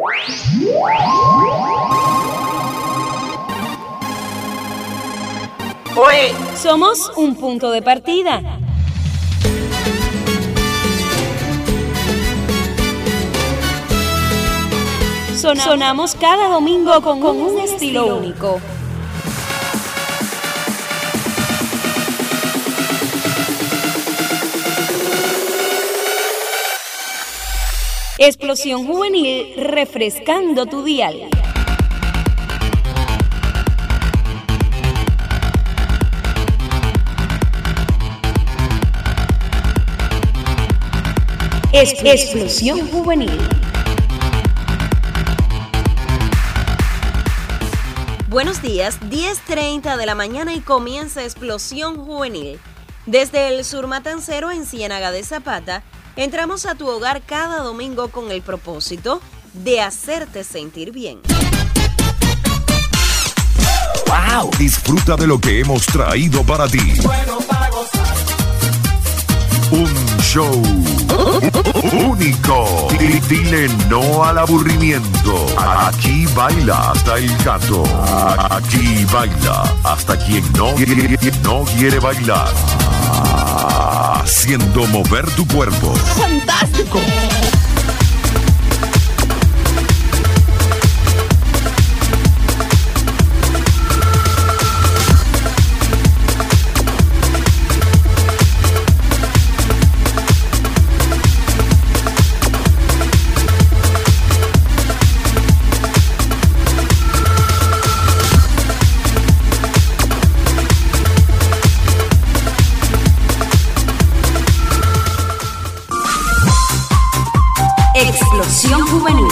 Oye, somos un punto de partida. Sonamos cada domingo con un estilo único. Explosión Juvenil, refrescando tu dial. Explosión Juvenil. Buenos días, 10:30 de la mañana y comienza Explosión Juvenil. Desde el Sur Matancero en Ciénaga de Zapata, entramos a tu hogar cada domingo con el propósito de hacerte sentir bien. ¡Wow! Disfruta de lo que hemos traído para ti. Bueno, para gozar. Un show único. Dile no al aburrimiento. Aquí baila hasta el gato. Aquí baila hasta quien no quiere bailar. Haciendo mover tu cuerpo. ¡Fantástico! Explosión Juvenil.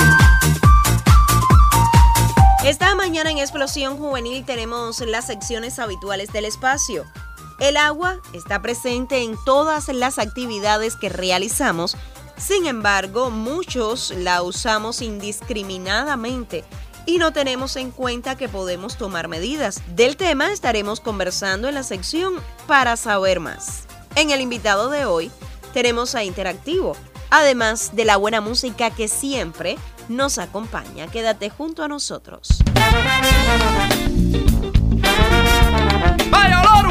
Esta mañana en Explosión Juvenil tenemos las secciones habituales del espacio. El agua está presente en todas las actividades que realizamos, sin embargo, muchos la usamos indiscriminadamente y no tenemos en cuenta que podemos tomar medidas. Del tema estaremos conversando en la sección Para Saber Más. En el invitado de hoy tenemos a Interactivo, además de la buena música que siempre nos acompaña. Quédate junto a nosotros. ¡Vaya loro!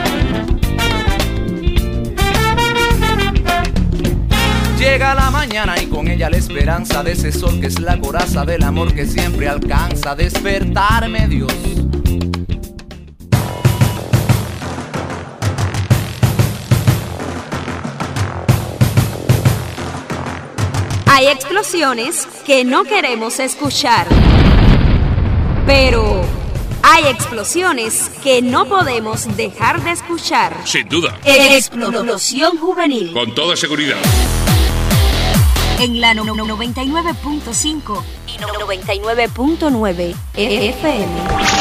Llega la mañana y con ella la esperanza de ese sol que es la coraza del amor que siempre alcanza a despertarme, Dios. Hay explosiones que no queremos escuchar, pero hay explosiones que no podemos dejar de escuchar. Sin duda. Explosión Juvenil. Con toda seguridad. En la 99.5 y 99.9 FM.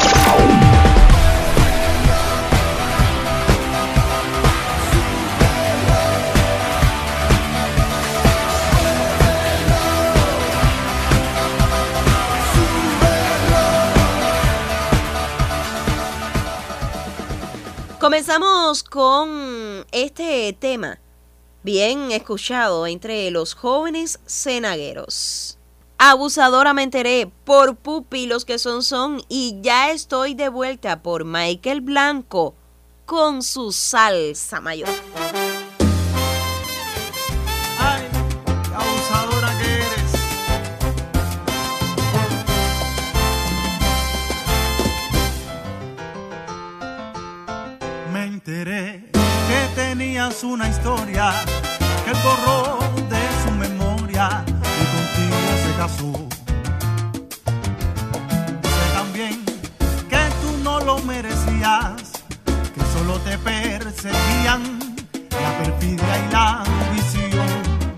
Comenzamos con este tema bien escuchado entre los jóvenes cenagueros. Abusadora me enteré por pupilos que son y ya estoy de vuelta por Michael Blanco con su salsa mayor. Ay, qué abusadora que eres. Me enteré que tenías una historia que él borró de su memoria y contigo se casó. Sé también que tú no lo merecías, que solo te perseguían la perfidia y la ambición.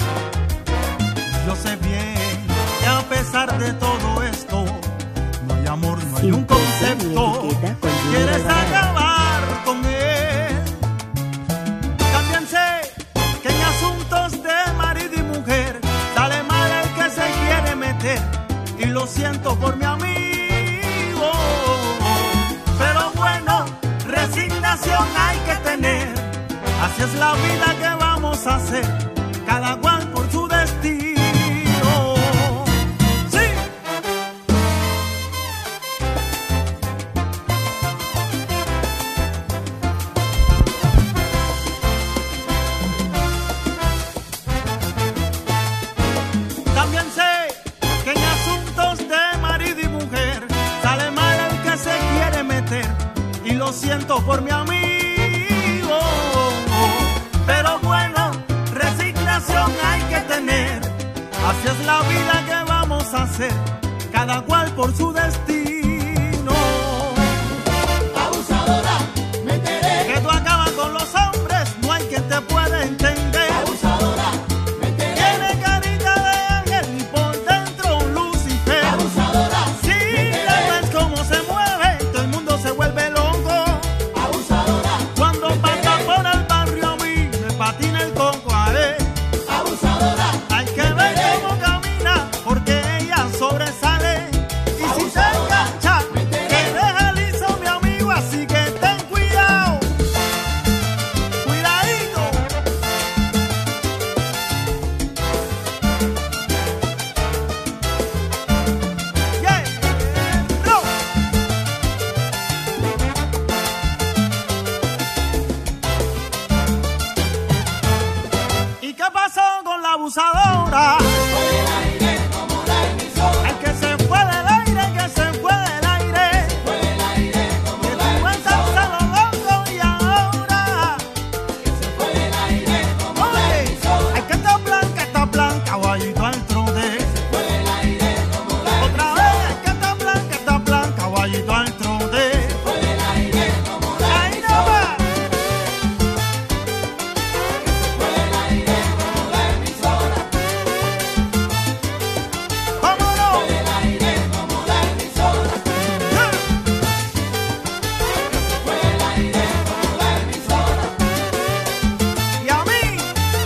Yo sé bien que a pesar de todo esto, no hay amor, no hay un concepto. Quieres acabar con él. También sé que en asuntos de marido y mujer sale mal el que se quiere meter, y lo siento por mi amigo. Pero bueno, resignación hay que tener. Así es la vida que vamos a hacer, cada cual por su destino. Sí. todo por mi amigo. Pero bueno, resignación hay que tener. Así es la vida que vamos a hacer, cada cual por su destino. Abusadora, me enteré. Que tú acabas con los hombres, no hay quien te pueda entender. Abusadora, me enteré. Tiene carita de ángel y por dentro un Lucifer. Abusadora, si la ves cómo se mueve, todo el mundo se vuelve loco. abusadora, Cuando pasa por el barrio a mí, me patina el coco a él. abusadora. Hay que ver cómo camina, porque ella sobresale. Y si se engancha, que deja liso mi amigo, así que ten cuidado. Cuidadito. Yeah. No. ¿Y qué pasó con la abusadora? El que se fue del aire, que se fue del aire. Que tú estás a lo loco y ahora. Oye, hay que estar blanca, guayito al trote. Otra vez, hay que estar blanca, guayito al trote. Ahí no va. ¿Cómo no? Y a mí,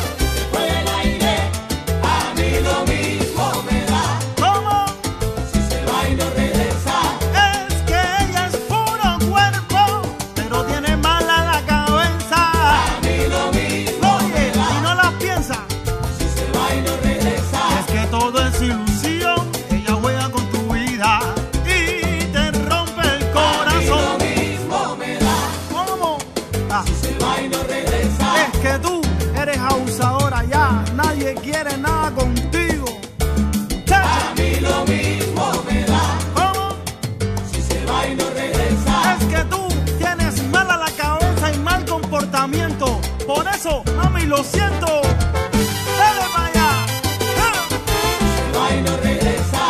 Lo mismo me da. ¿cómo? Si se va y no regresa. Es que ella es puro cuerpo, pero tiene mala la cabeza. Lo mismo Oye, y no la piensa. si se va y no regresa. Es que todo es ilusión, ella juega con tu vida y te rompe el Lo corazón. mismo me da. ¿Cómo? Ah, Se va y no regresa. es que tú eres abusadora ya, nadie quiere nada contigo. Chacha, Lo mismo me da. ¿cómo? Si se va y no regresa. Es que tú tienes mala la cabeza y mal comportamiento. Por eso, mami, lo siento. Dale para allá. Ah. Se va y no regresa.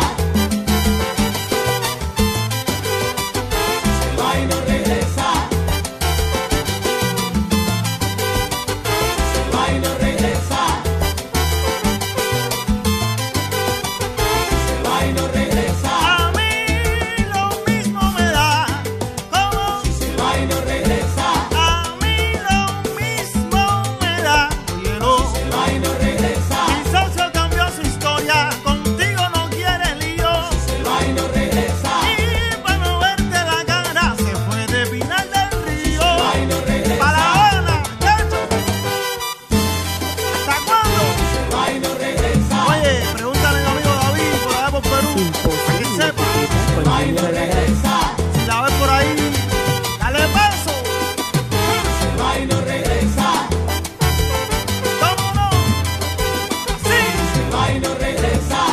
Se va y no regresa. Se va y no regresa. Se va y no regresa. A mí lo mismo me da. ¿Cómo? Se va y no regresa. A mí lo mismo me da. Oye, no. Se va y no regresa. Mi socio cambió su historia. Contigo no quiere lío. Se va y no regresa. Y para no verte la cara, se fue de Pinal del Río. Se va y no regresa. Para La Habana, chacho. ¿Hasta cuándo? Se va y no regresa. Oye, pregúntale a mi amigo David por allá por Perú. Para que sepa. Se va y no regresa. Si la ves por ahí, dale paso. Se va y no regresa. ¿Cómo no? Así. Se va y no regresa.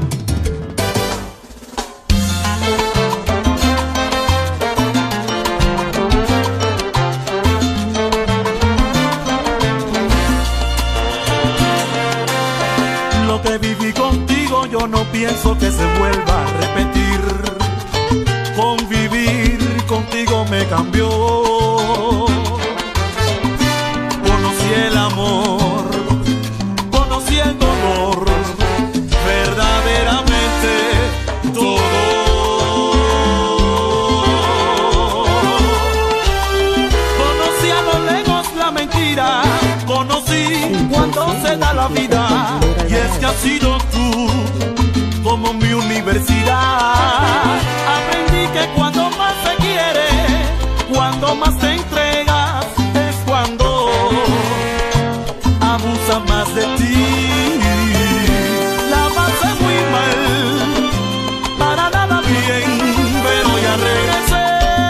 Lo que viví contigo yo no pienso que se vuelva a repetir. Convivir contigo me cambió. Conocí el amor, conocí el dolor, verdaderamente todo. Conocí a lo lejos la mentira, conocí cuando se da la vida. Y es que has sido tú como mi universidad. Aprendí que cuando más se quiere, cuando más te entregas, es cuando abusa más de ti. La pasé muy mal, para nada bien, pero ya regresé.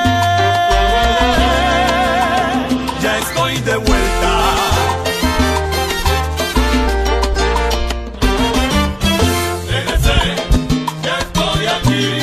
Ya estoy de vuelta. Regresé, ya estoy aquí.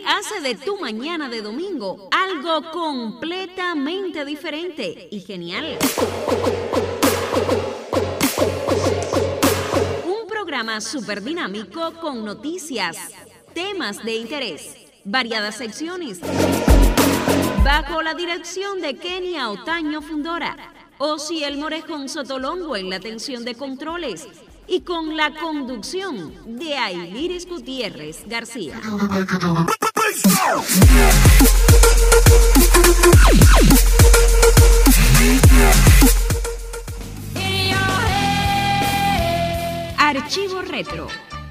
hace de tu mañana de domingo algo completamente diferente y genial. Un programa súper dinámico con noticias, temas de interés, variadas secciones, bajo la dirección de Kenia Otaño Fundora, Osiel Morejón Sotolongo en la atención de controles y con la conducción de Ailiris Gutiérrez García. Archivo Retro.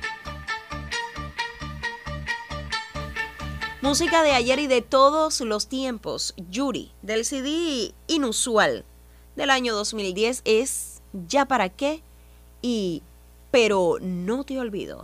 Música de ayer y de todos los tiempos. Yuri, del CD Inusual del año 2010 es ¿Ya para qué? Y Pero no te olvido.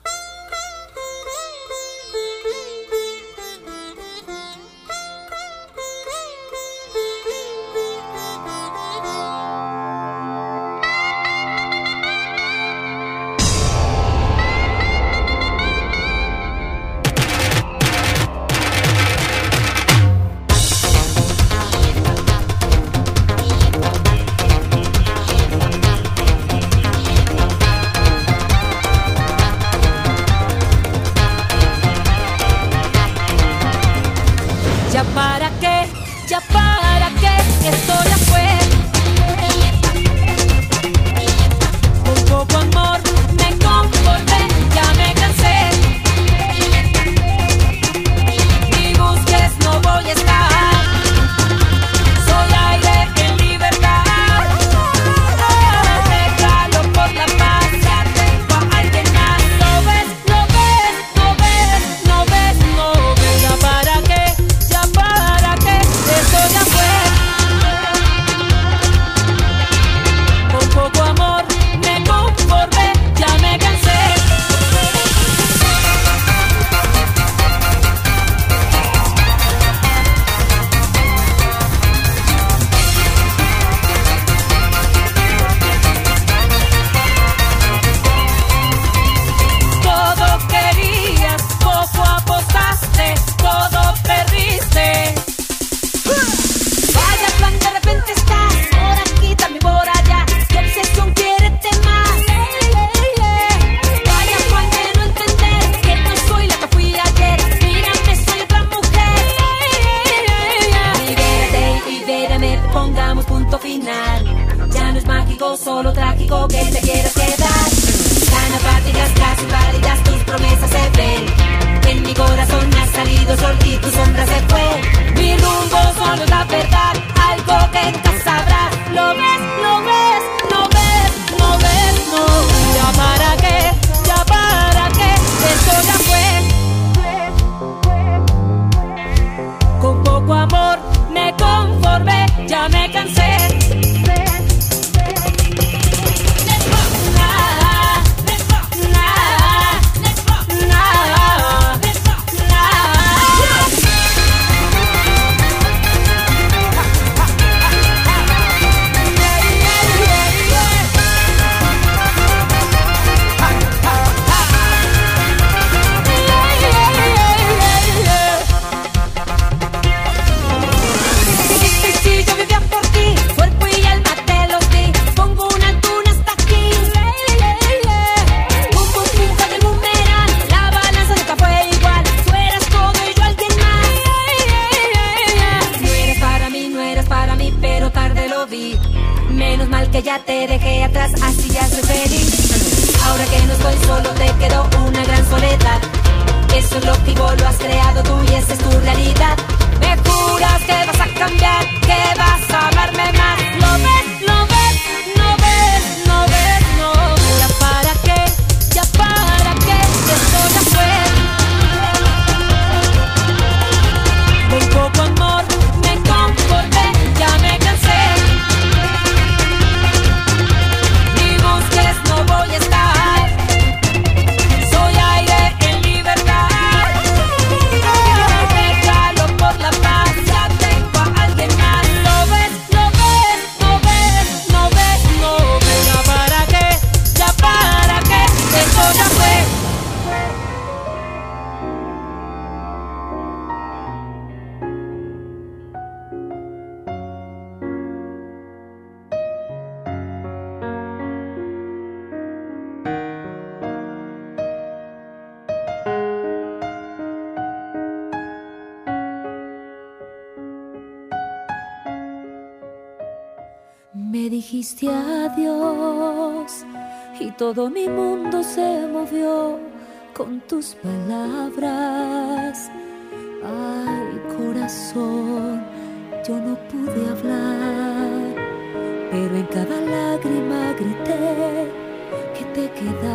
dijiste adiós y todo mi mundo se movió con tus palabras. Ay, corazón, yo no pude hablar, pero en cada lágrima grité que te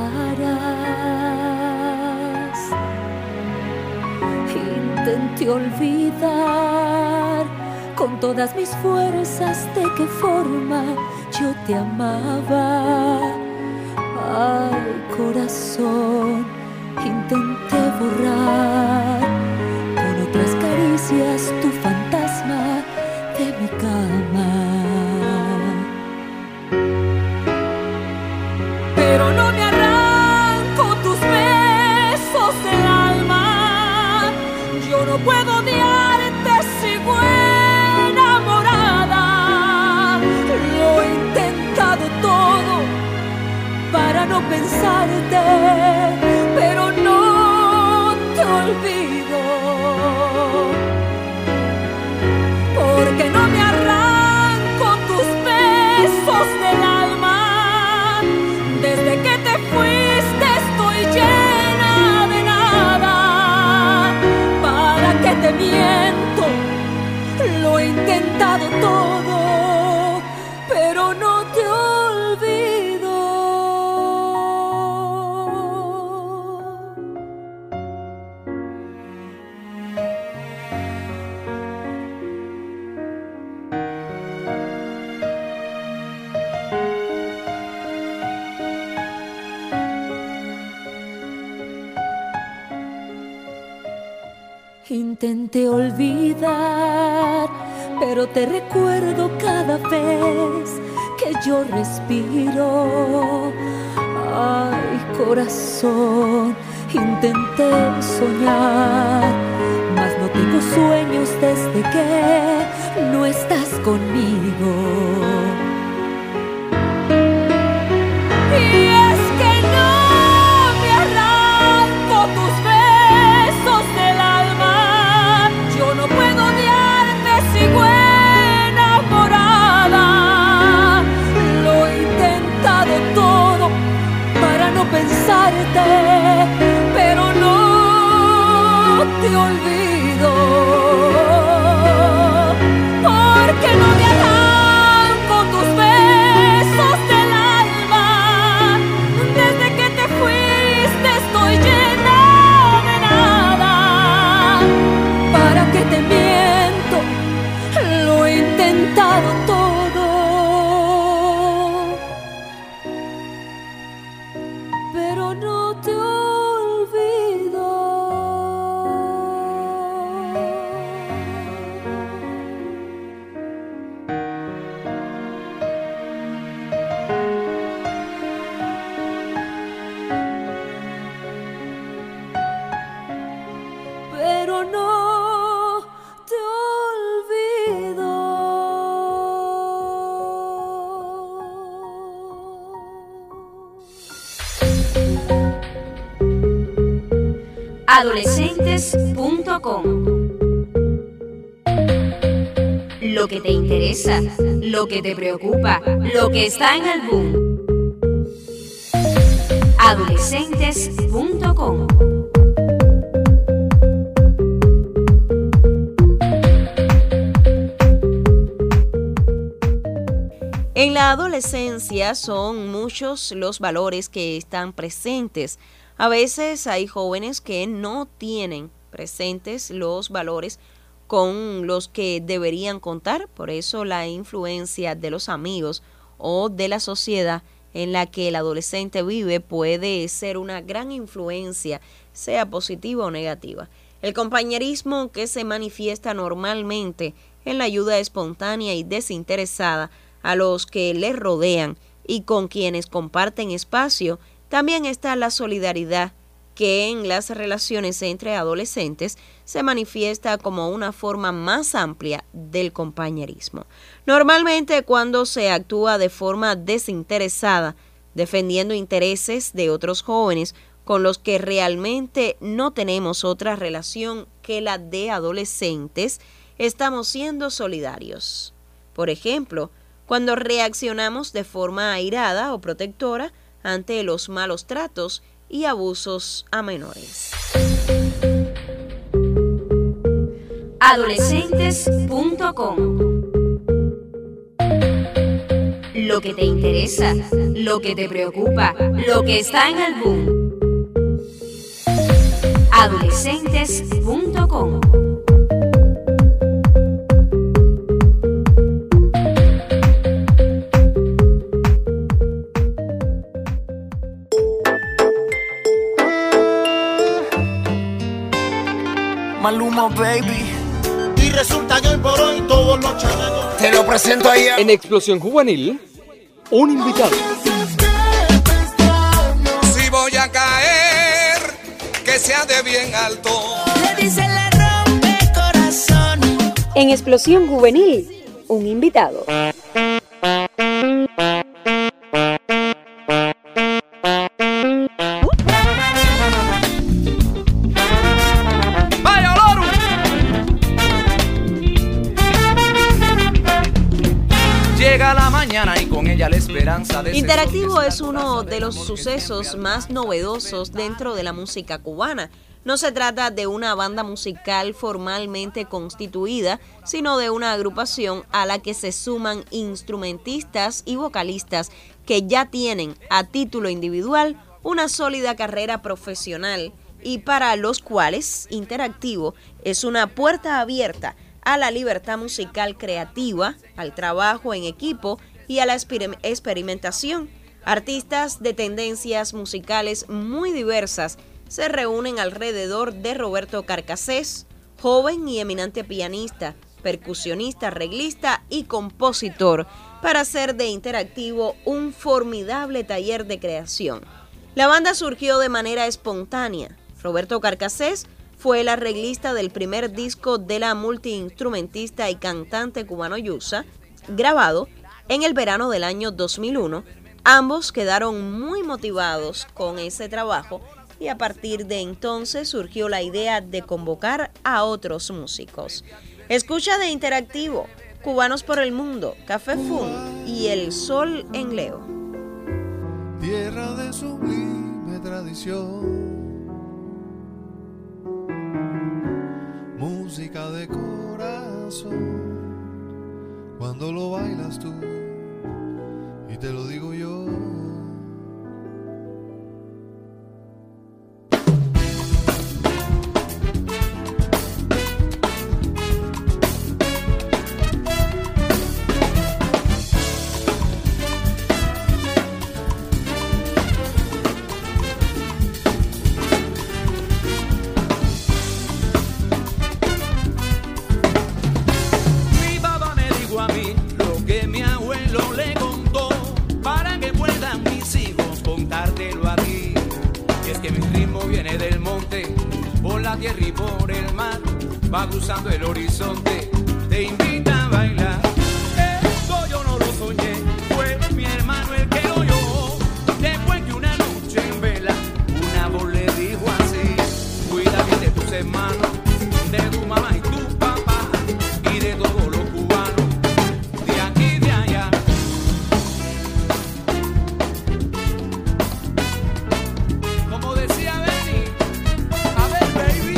quedaras. Intenté olvidar con todas mis fuerzas de qué forma yo te amaba. Ay, corazón, intenté borrar con otras caricias tu fantasma de mi cama. Pero no me arranco tus besos del alma. Yo no puedo odiarte, sigo enamorada. Lo he intentado todo para no pensarte, pero no te olvido. Porque no me arranco tus besos del alma. Desde que te fuiste estoy llena de nada. ¿Para qué te miento? Lo he intentado todo, pero no te olvido. Intenté olvidar, pero te recuerdo cada vez que yo respiro. Ay, corazón, intenté soñar, mas no tengo sueños desde que no estás conmigo. Y es que no me arranco tus besos del alma. Yo no puedo odiarte, sigo enamorada. Lo he intentado todo para no pensarte, pero no te olvido. Porque no me arranco tus besos del alma. Desde que te fuiste estoy llena de nada. ¿Para qué te miento? Lo he intentado todo, pero no te olvido. Pero no te olvido. Adolescentes.com. Lo que te interesa, lo que te preocupa, lo que está en el boom. Adolescentes.com. En la adolescencia son muchos los valores que están presentes. A veces hay jóvenes que no tienen presentes los valores con los que deberían contar, por eso la influencia de los amigos o de la sociedad en la que el adolescente vive puede ser una gran influencia, sea positiva o negativa. El compañerismo, que se manifiesta normalmente en la ayuda espontánea y desinteresada a los que les rodean y con quienes comparten espacio. También está la solidaridad, que en las relaciones entre adolescentes se manifiesta como una forma más amplia del compañerismo. Normalmente, cuando se actúa de forma desinteresada, defendiendo intereses de otros jóvenes con los que realmente no tenemos otra relación que la de adolescentes, estamos siendo solidarios. Por ejemplo, cuando reaccionamos de forma airada o protectora ante los malos tratos y abusos a menores. Adolescentes.com. Lo que te interesa, lo que te preocupa, lo que está en el boom. Adolescentes.com. Maluma, baby. Y resulta que hoy por hoy todos los chavos. Te lo presento ahí. En Explosión Juvenil, un invitado. Si voy a caer, que sea de bien alto. Le dice le rompe corazón. En Explosión Juvenil, un invitado. Llega la mañana y con ella la esperanza de Interactivo es uno de los sucesos más novedosos dentro de la música cubana. No se trata de una banda musical formalmente constituida, sino de una agrupación a la que se suman instrumentistas y vocalistas que ya tienen a título individual una sólida carrera profesional y para los cuales Interactivo es una puerta abierta a la libertad musical creativa, al trabajo en equipo y a la experimentación. Artistas de tendencias musicales muy diversas se reúnen alrededor de Roberto Carcassés, joven y eminente pianista, percusionista, arreglista y compositor, para hacer de Interactivo un formidable taller de creación. La banda surgió de manera espontánea. Roberto Carcassés fue el arreglista del primer disco de la multiinstrumentista y cantante cubano Yusa, grabado en el verano del año 2001. Ambos quedaron muy motivados con ese trabajo y a partir de entonces surgió la idea de convocar a otros músicos. Escucha de Interactivo, Cubanos por el Mundo, Café Fun y El Sol en Leo. Tierra de sublime tradición, música de corazón, cuando lo bailas tú, y te lo digo yo. Tierra y por el mar, va cruzando el horizonte, te invita a bailar. Esto yo no lo soñé, fue mi hermano el que lo oyó. Después que una noche en vela, una voz le dijo así: cuida bien de tus hermanos, de tu mamá y tu papá, y de todos los cubanos, de aquí y de allá. Como decía Benny, a ver baby.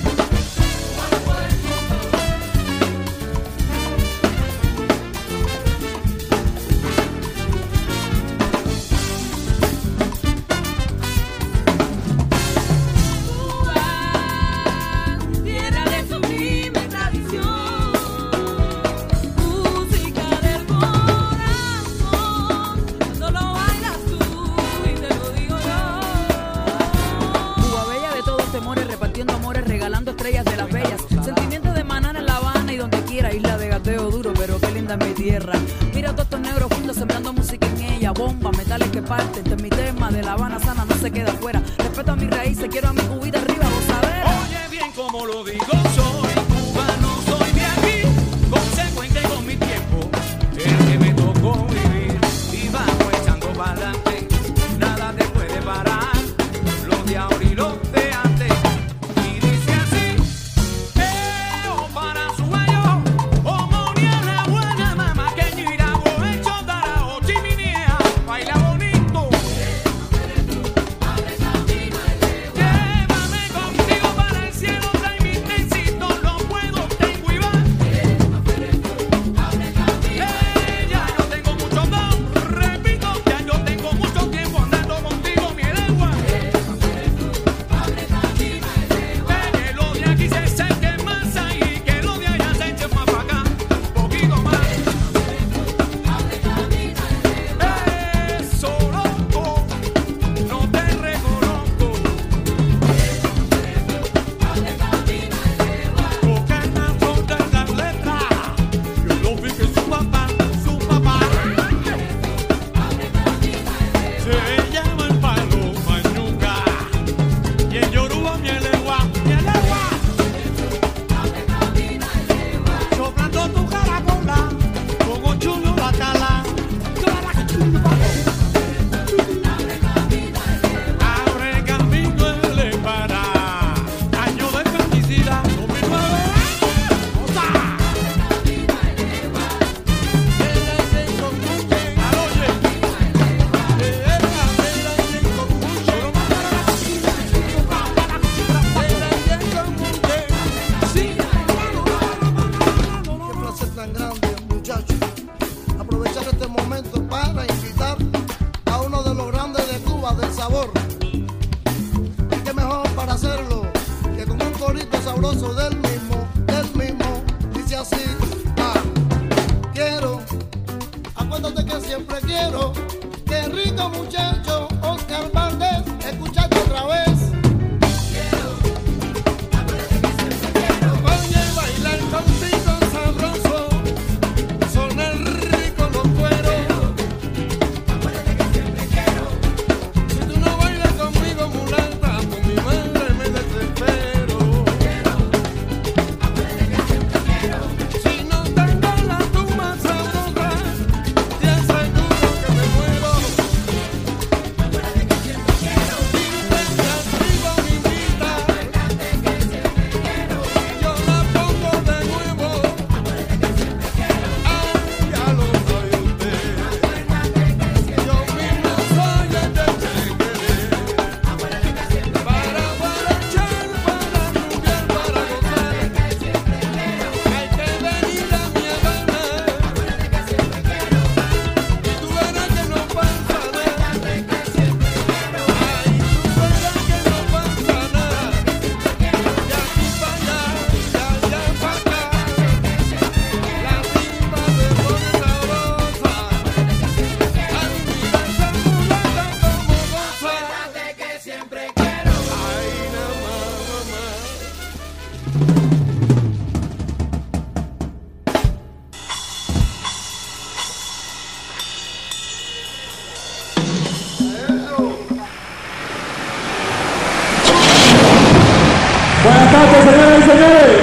Mi tierra, mira todos estos negros juntos sembrando música en ella, bombas, metales que parten, este es mi tema de La Habana sana, no se queda afuera, respeto a mis raíces, quiero a mi cubita arriba, gozadera. Oye bien como lo digo, soy cubano, soy de aquí, consecuente con mi tiempo, el que me tocó vivir, y vamos echando para adelante, nada te puede parar, los de ahora y los de antes, y dice así, para su gallo, como ni a la buena mamá que gira, verso del mismo, dice así. Quiero, acuérdate que siempre quiero. Qué rico muchacho, Oscar Valdés, escucharte otra vez. Quiero, acuérdate que siempre quiero. Oye, bailar contigo sabroso, sonar rico los cueros. Acuérdate que siempre quiero. Si tú no bailas conmigo, mulata, con mi madre me desespero. Quiero, acuérdate que siempre quiero. Si no tengo la tumba sabrosa, te aseguro que me muero. Acuérdate que siempre quiero. Dime arriba mi vida. Acuérdate que siempre quiero. Yo la pongo de nuevo. Acuérdate que siempre quiero. Ay, ya lo sabe usted. Acuérdate que siempre yo mismo soy el de querer. Acuérdate que siempre para echar, para rumbear, para gozar. Acuérdate que siempre quiero. Hay que venir a mi Habana. Acuérdate que siempre quiero. Y tú verás que no pasa nada. Acuérdate que siempre quiero. Ay, tú verás que no pasa nada. De aquí para allá, de allá para acá. La timba se pone sabrosa. A mi vida esa mulata como goza. Acuérdate que siempre quiero. Ay, nada más, mamá. Buenas tardes, señoras y señores.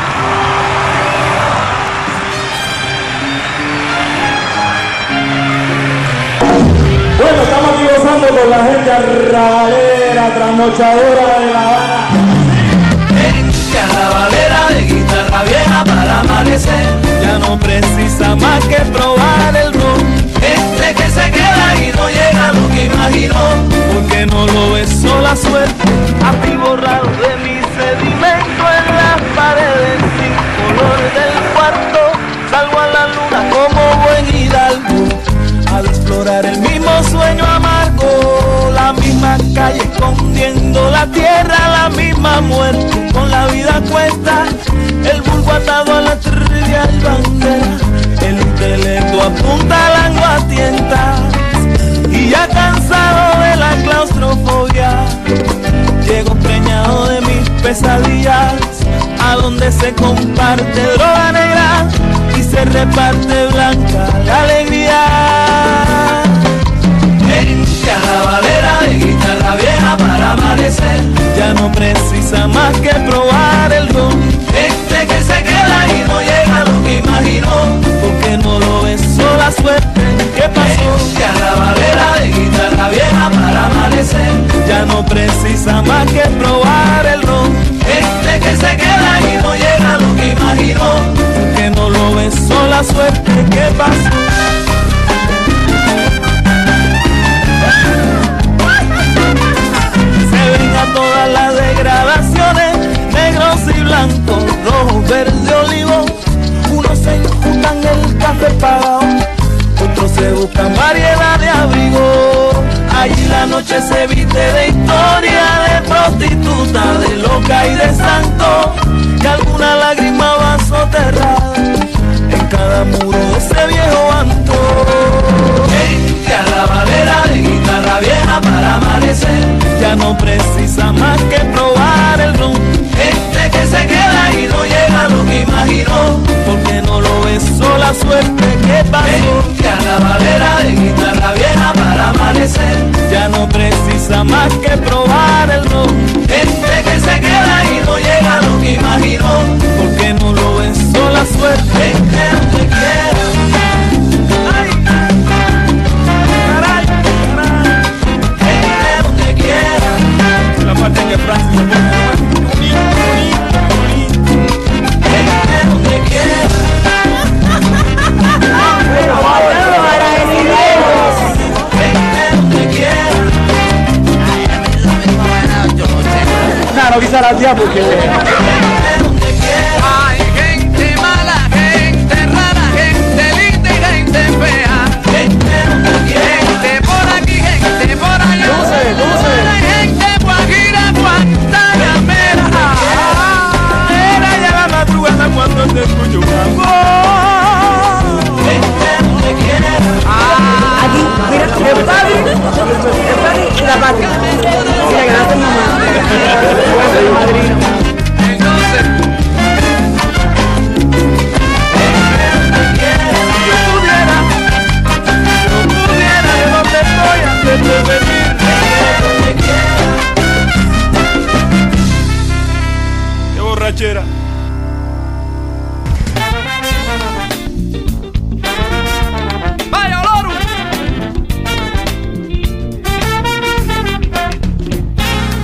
Bueno, estamos aquí gozando con la gente arrabera, trasnochadora de La Habana. Carnavalera de guitarra vieja para amanecer. Ya no precisa más que probar el ron. Este que se queda y no llega a lo que imaginó. Porque no lo besó la suerte. Así borrado de mi sedimento en las paredes sin color del cuarto. Salgo a la luna como buen hidalgo al explorar el mismo sueño amargo. La misma calle escondiendo la tierra, la misma muerte con la vida a cuesta. El vulgo atado a la trivial bandera, el intelecto apunta a la tientas. Y ya cansado de la claustrofobia, llego preñado de mis pesadillas, a donde se comparte droga negra y se reparte blanca la alegría. Carnavalera de guitarra vieja para amanecer. Ya no precisa más que probar el ron. Este que se queda y no llega a lo que imaginó. Porque no lo besó la suerte. ¿Qué pasó? Carnavalera de guitarra vieja para amanecer. Ya no precisa más que probar el ron. Este que se queda y no llega a lo que imaginó. Porque no lo besó la suerte. ¿Qué pasó? Todas las degradaciones, negros y blancos, rojos, verde, olivo. Unos se juntan el café pagado, otros se buscan variedad de abrigo. Allí la noche se viste de historia, de prostituta, de loca y de santo. Y alguna lágrima va soterrada en cada muro de ese viejo antro. Carnavalera de guitarra vieja para amanecer. Ya no precisa más que probar el ron. Este que se queda y no llega a lo que imaginó. Porque no lo besó la suerte. ¿Qué pasó? Carnavalera de guitarra vieja para amanecer. Ya no precisa más que probar el ron. Este que se queda y no llega a lo que imaginó. Porque no lo besó la suerte. Que no te quiero. La parte que Francis se pone bonito. Es donde quiera. Claro, quizá la tía porque hay gente mala, gente rara, gente linda y gente fea. Gente por aquí, gente por allá. Hay gente guajira, guantanamera.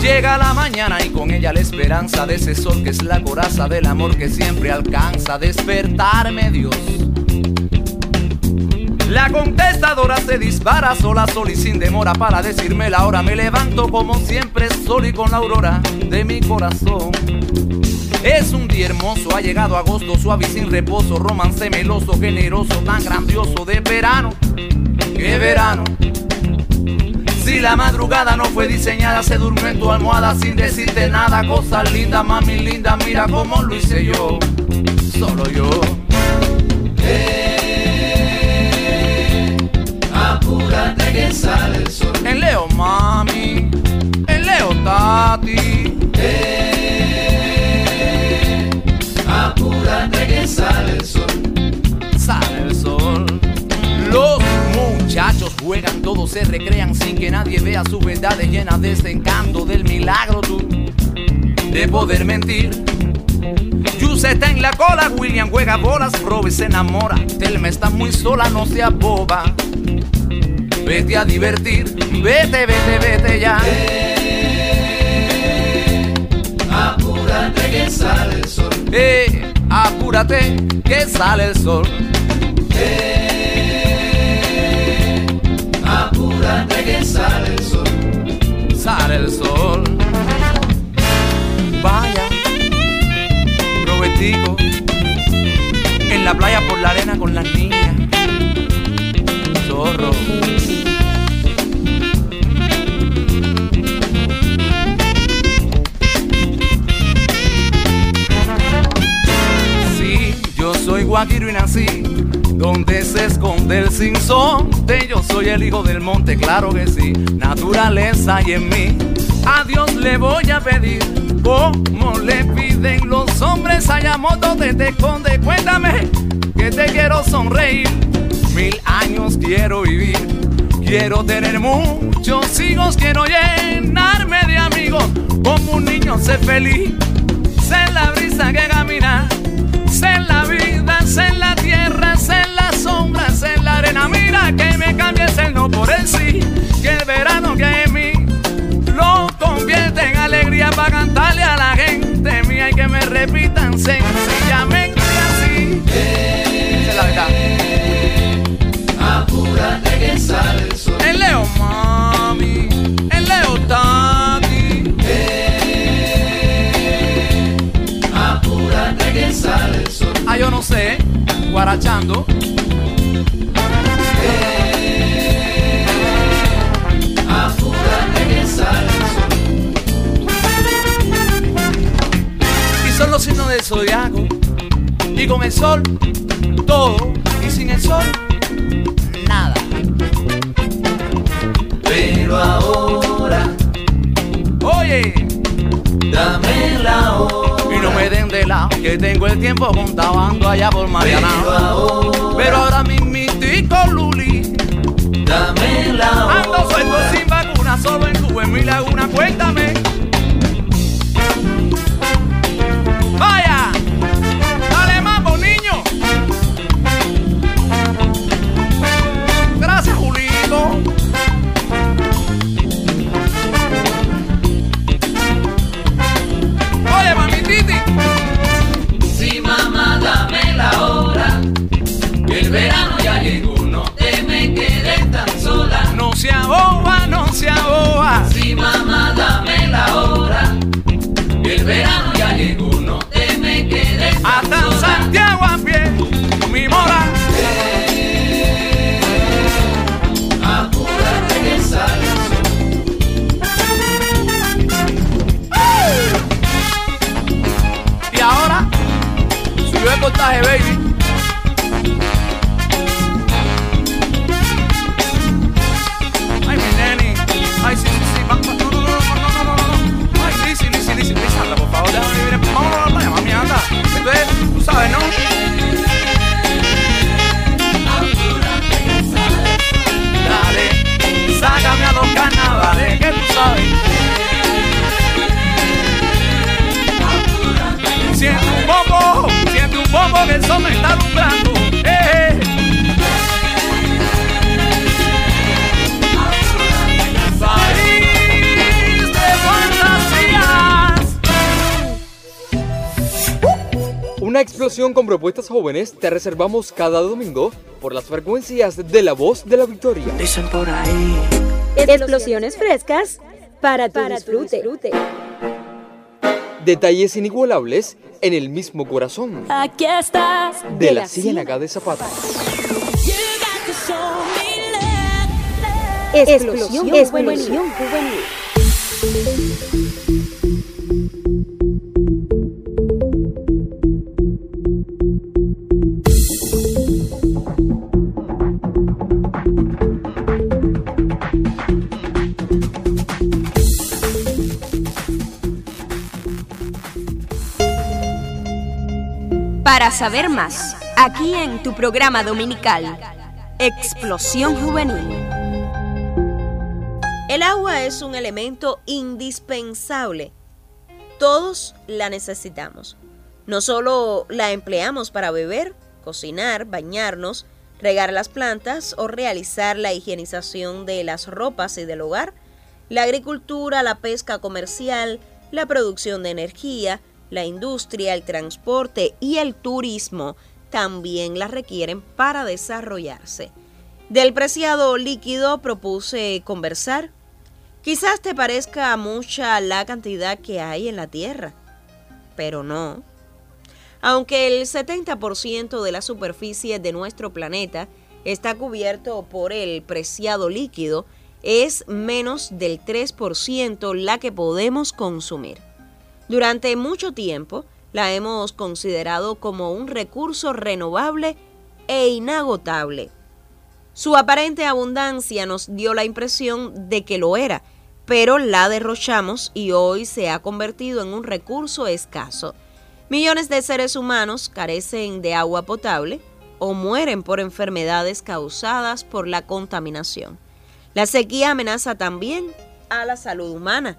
Llega la mañana y con ella la esperanza de ese sol que es la coraza del amor que siempre alcanza a despertarme Dios. La contestadora se dispara sola, sol y sin demora para decirme la hora. Me levanto como siempre sol y con la aurora de mi corazón. Es un día hermoso, ha llegado agosto, suave y sin reposo, romance meloso, generoso, tan grandioso de verano. ¡Qué verano! Si la madrugada no fue diseñada, se durmió en tu almohada sin decirte nada. Cosas lindas, mami linda, mira cómo lo hice yo, solo yo. Apúrate que sale el sol. En Leo mami, en Leo tati. Apúrate que sale el sol. Sale el sol. Los muchachos juegan, todos se recrean sin que nadie vea sus verdades llenas de ese encanto del milagro tú de poder mentir. Yuse está en la cola, William juega bolas, Robbie se enamora, Telma está muy sola, no seas boba. Vete a divertir, vete, vete, vete ya. Apúrate que sale el sol. Apúrate que sale el sol. Apúrate que sale el sol. Sale el sol. Vaya, Robertico, en la playa por la arena con las niñas. Zorro. Sí, yo soy guajiro y nací donde se esconde el sinsonte. Yo soy el hijo del monte, claro que sí. Naturaleza y en mí a Dios le voy a pedir como le piden los hombres allá donde te esconde. Cuéntame que te quiero sonreír, 1000 años quiero vivir, quiero tener muchos hijos, quiero llenarme de amigos, como un niño ser feliz, ser la brisa que camina, ser la vida, ser la tierra, ser la sombra, ser la arena. Mira que me cambies el no por el sí, que el verano que hay en mí lo convierte en alegría para cantarle a la gente mía y que me repitan sencillamente así. Esa es la verdad. Apúrate que sale el sol. En Leo mami, en Leo tati. Apúrate que sale el sol. Ah, yo no sé, guarachando. Apúrate que sale el sol. Y son los signos del zodiaco. Y con el sol, todo. Y sin el sol, nada. Pero ahora, oye, dame la hora. Y no me den de lado, que tengo el tiempo contabando allá por Mariana. Pero ahora mismitico Luli, dame la hora. ando suelto sin vacuna, solo en Cuba, en mi laguna. Cuéntame. Vaya, dale mambo, niño. Gracias, Julito. Oye, mami Titi. Sí, mamá, dame la hora. El verano ya llegó, no te me quedes tan sola. No sea boba, no sea boba. Sí, mamá, dame la hora. El verano ya llegó, no te me quedes tan hasta sola. Santiago a pie, mi mora. Apúrate que sale el sol. Y ahora subió el portaje, baby. Ay, mi neni. Ay, sí. No. Ay, Lizzy, anda, por favor, déjame vivir. Vámonos a la playa, mami, anda. Entonces, tú sabes, ¿no? Dale, sácame a los carnavales, que tú sabes. Siente un poco que el sol Una explosión con propuestas jóvenes te reservamos cada domingo por las frecuencias de La Voz de la Victoria. Dicen por ahí. Explosiones frescas para tu disfrute. Detalles inigualables en el mismo corazón. Aquí estás. De la Ciénaga de Zapata. Explosión juvenil. Para saber más, aquí en tu programa dominical, Explosión Juvenil. El agua es un elemento indispensable. Todos la necesitamos. No solo la empleamos para beber, cocinar, bañarnos, regar las plantas o realizar la higienización de las ropas y del hogar. La agricultura, la pesca comercial, la producción de energía, la industria, el transporte y el turismo también la requieren para desarrollarse. Del preciado líquido propuse conversar. Quizás te parezca mucha la cantidad que hay en la Tierra, pero no. Aunque el 70% de la superficie de nuestro planeta está cubierto por el preciado líquido, es menos del 3% la que podemos consumir. Durante mucho tiempo la hemos considerado como un recurso renovable e inagotable. Su aparente abundancia nos dio la impresión de que lo era, pero la derrochamos y hoy se ha convertido en un recurso escaso. Millones de seres humanos carecen de agua potable o mueren por enfermedades causadas por la contaminación. La sequía amenaza también a la salud humana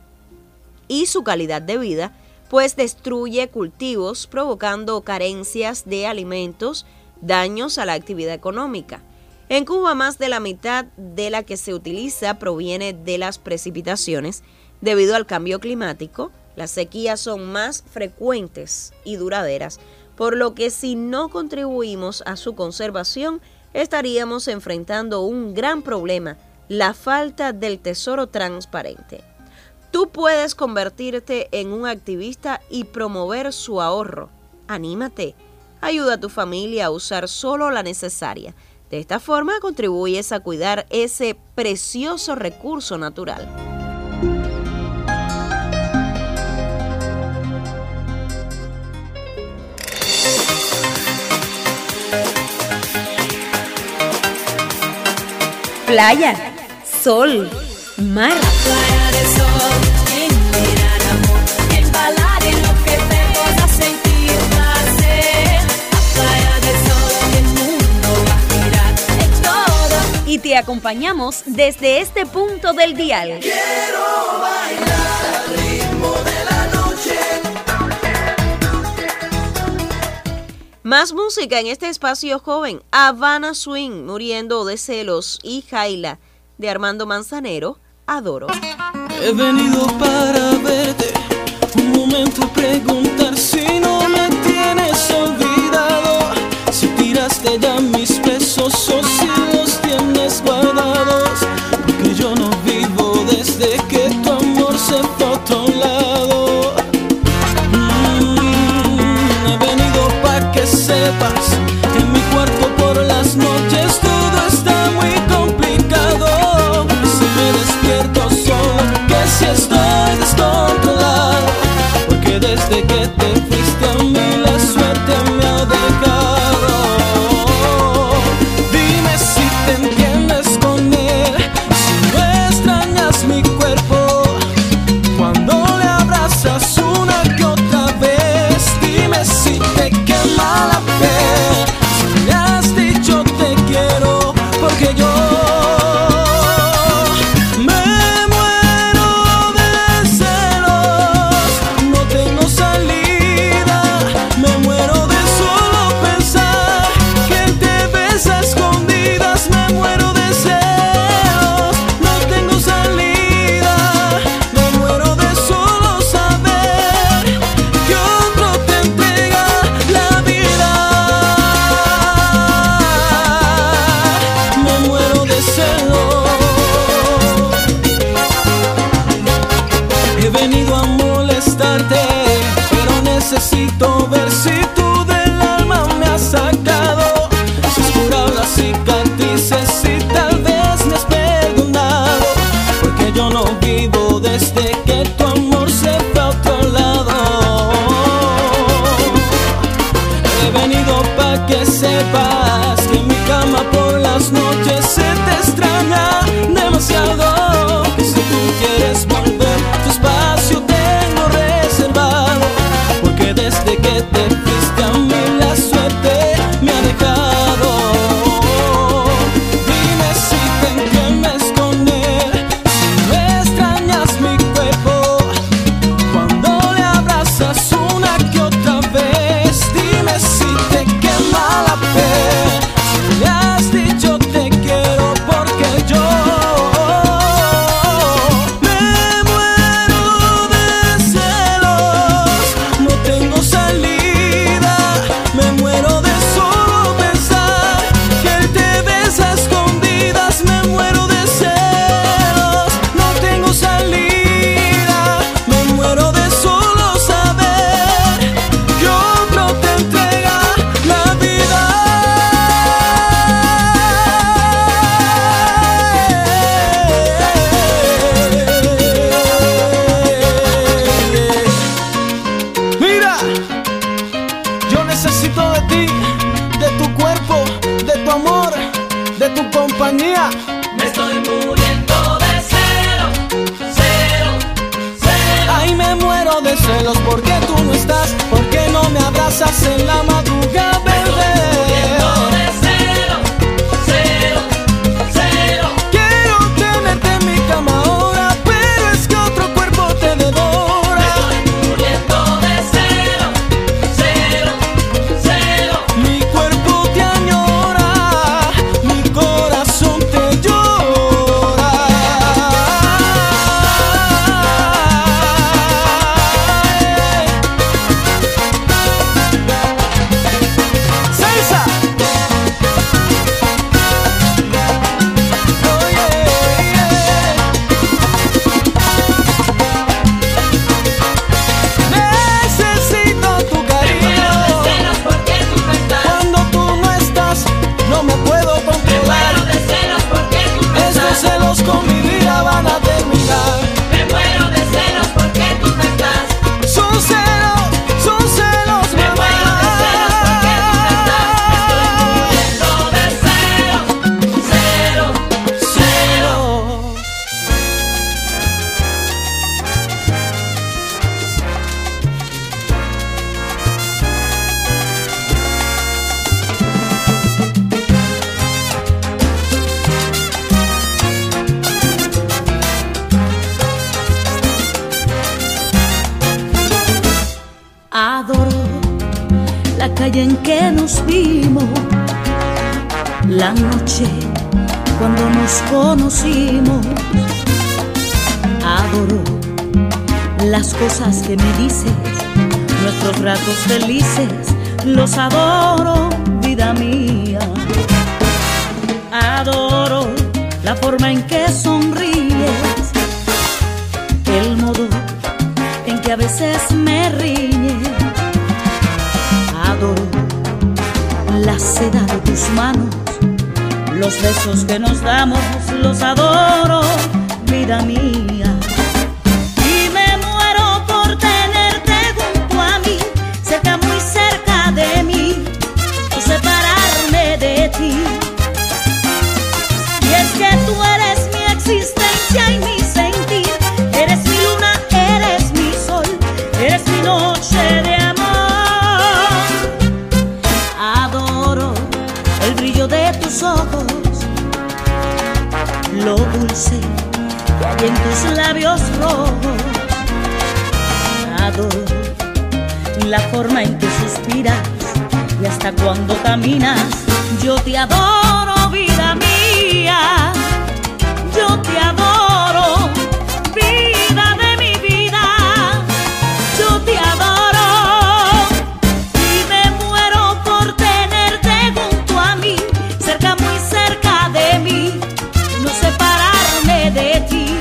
y su calidad de vida, pues destruye cultivos provocando carencias de alimentos, daños a la actividad económica. En Cuba, más de la mitad de la que se utiliza proviene de las precipitaciones. Debido al cambio climático, las sequías son más frecuentes y duraderas, por lo que si no contribuimos a su conservación, estaríamos enfrentando un gran problema: la falta del tesoro transparente. Tú puedes convertirte en un activista y promover su ahorro. Anímate. Ayuda a tu familia a usar solo la necesaria. De esta forma contribuyes a cuidar ese precioso recurso natural. Playa, sol, mar. Playa de sol, en mirar amor, en bailar en lo que te pueda sentir placer. Playa de sol, el mundo va a girar en todo. Y te acompañamos desde este punto del dial. Quiero bailar al ritmo de la noche. Más música en este espacio joven. Habana Swing, Muriendo de celos, y Jaila, de Armando Manzanero, Adoro. He venido para verte, un momento preguntar si no me tienes olvidado, si tiraste ya mis besos o si los tienes guardados, porque yo no vivo desde que tu amor se fue a otro lado. He venido para que sepas que en mi cuarto por las noches todo está muy complicado. Si me despierto solo, que si estoy desconectado. sintonía. Me estoy muriendo de celo, celo, celo. Ay, me muero de celos porque tú no estás, porque no me abrazas en la madrugada, Me estoy muriendo de celo, celo, celo. Quiero tenerte en mi cama ahora, pero es que otro cuerpo te devora. Me estoy muriendo de celo, celo, celo. Mi cuerpo te añora, mi corazón te llora. Salsa. Necesito tu cariño. Porque tú no estás. Cuando tú no estás, no me puedo Me controlar. muero de celos porque tú no Estos estás. celos con mi vida van a terminar. Me muero de celos porque tú no estás. Son celos, Me mamá. muero de celos porque tú no estás. Me estoy muriendo de celo, celo, celo. Adoro la calle en que nos vimos, la noche cuando nos conocimos. Adoro las cosas que me dices, nuestros ratos felices, los adoro, vida mía. Adoro la forma en que sonríes, el modo en que a veces me riñes. Adoro la seda de tus manos, los besos que nos damos, los adoro, vida mía. Y me muero por tenerte junto a mí, cerca, muy cerca de mí, no separarme de ti. Y es que tú eres mi existencia y mi sentir, eres mi luna, eres mi sol, eres mi noche de amor. Adoro el brillo de tus ojos, lo dulce que hay en tus labios rojos. Adoro la forma en que suspiras y hasta cuando caminas. Yo te adoro, vida mía. Yo te adoro, vida de mi vida. Yo te adoro y me muero por tenerte junto a mí, cerca, muy cerca de mí, no separarme de ti.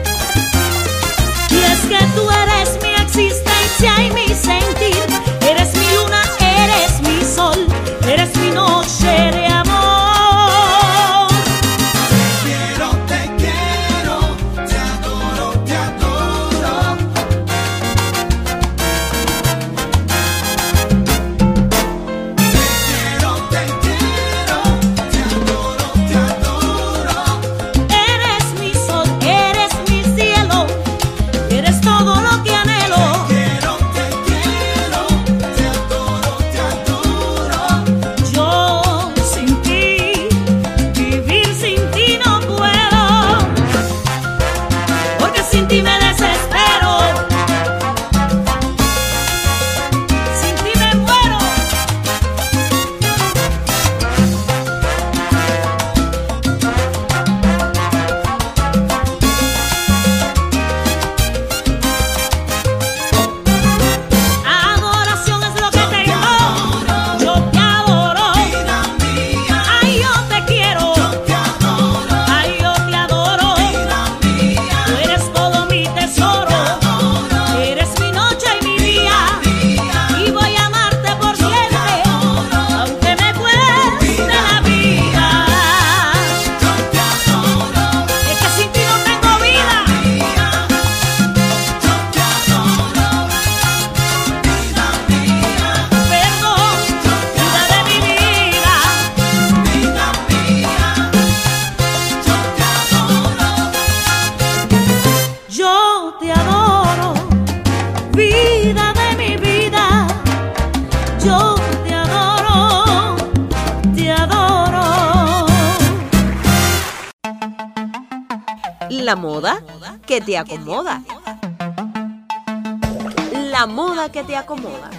Y es que tú eres mi existencia y mi sentir, eres mi luna, eres mi sol, eres mi noche de amor. Te quiero, La moda que te acomoda. La moda que te acomoda.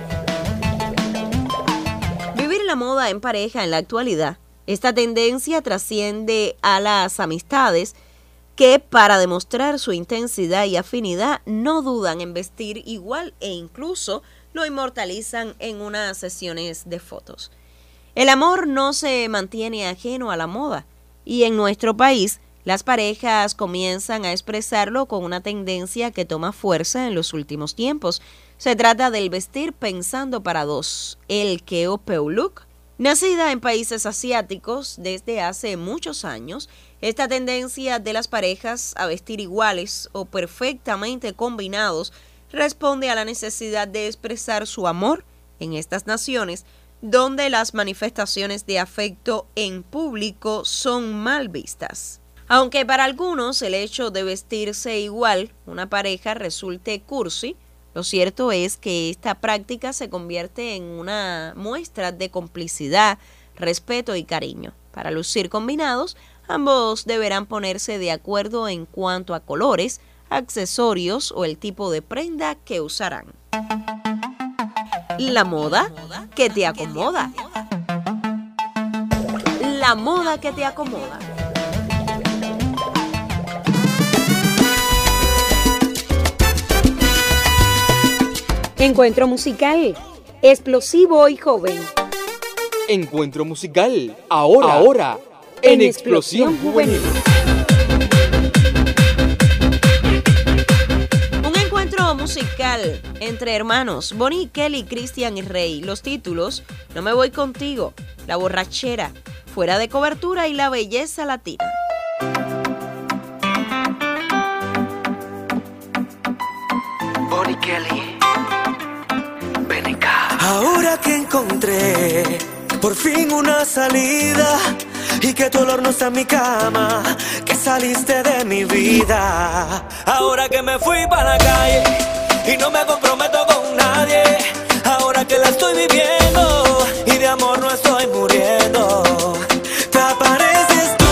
Vivir la moda en pareja en la actualidad. Esta tendencia trasciende a las amistades que, para demostrar su intensidad y afinidad, no dudan en vestir igual e incluso lo inmortalizan en unas sesiones de fotos. El amor no se mantiene ajeno a la moda y en nuestro país las parejas comienzan a expresarlo con una tendencia que toma fuerza en los últimos tiempos. Se trata del vestir pensando para dos, el Keopeu look. Nacida en países asiáticos desde hace muchos años, esta tendencia de las parejas a vestir iguales o perfectamente combinados responde a la necesidad de expresar su amor en estas naciones, donde las manifestaciones de afecto en público son mal vistas. Aunque para algunos el hecho de vestirse igual una pareja resulte cursi, lo cierto es que esta práctica se convierte en una muestra de complicidad, respeto y cariño. Para lucir combinados, ambos deberán ponerse de acuerdo en cuanto a colores, accesorios o el tipo de prenda que usarán. La moda que te acomoda. La moda que te acomoda. Encuentro musical, explosivo y joven. Encuentro musical, ahora, en Explosión Juvenil. Un encuentro musical entre hermanos, Bonnie y Kelly, Cristian y Rey. Los títulos: No me voy contigo, La borrachera, Fuera de cobertura y La belleza latina. Bonnie Kelly. Ahora que encontré por fin una salida y que tu olor no está en mi cama, que saliste de mi vida. Ahora que me fui para la calle y no me comprometo con nadie, ahora que la estoy viviendo y de amor no estoy muriendo. Te apareces tú,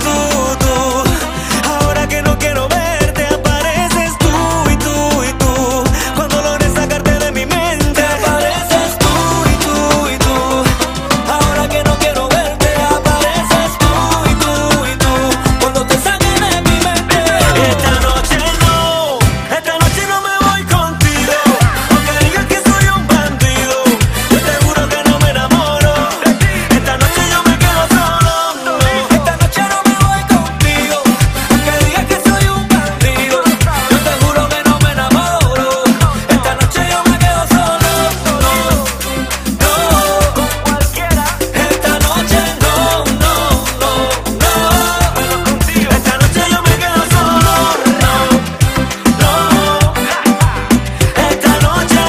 ahora que no quiero verte, apareces tú y tú y tú, cuando logres sacarte de mi mente. Apareces tú y tú y tú, ahora que no quiero verte, apareces tú y tú y tú, cuando te saques de mi mente. Esta noche no me voy contigo, aunque digas que soy un bandido, yo te juro que no me enamoro. Esta noche yo me quedo solo, esta noche no me voy contigo, aunque digas que soy un bandido, yo te juro que no me enamoro. Esta noche yo me quedo solo, con cualquiera. Esta noche no, esta noche yo me quedo solo, esta noche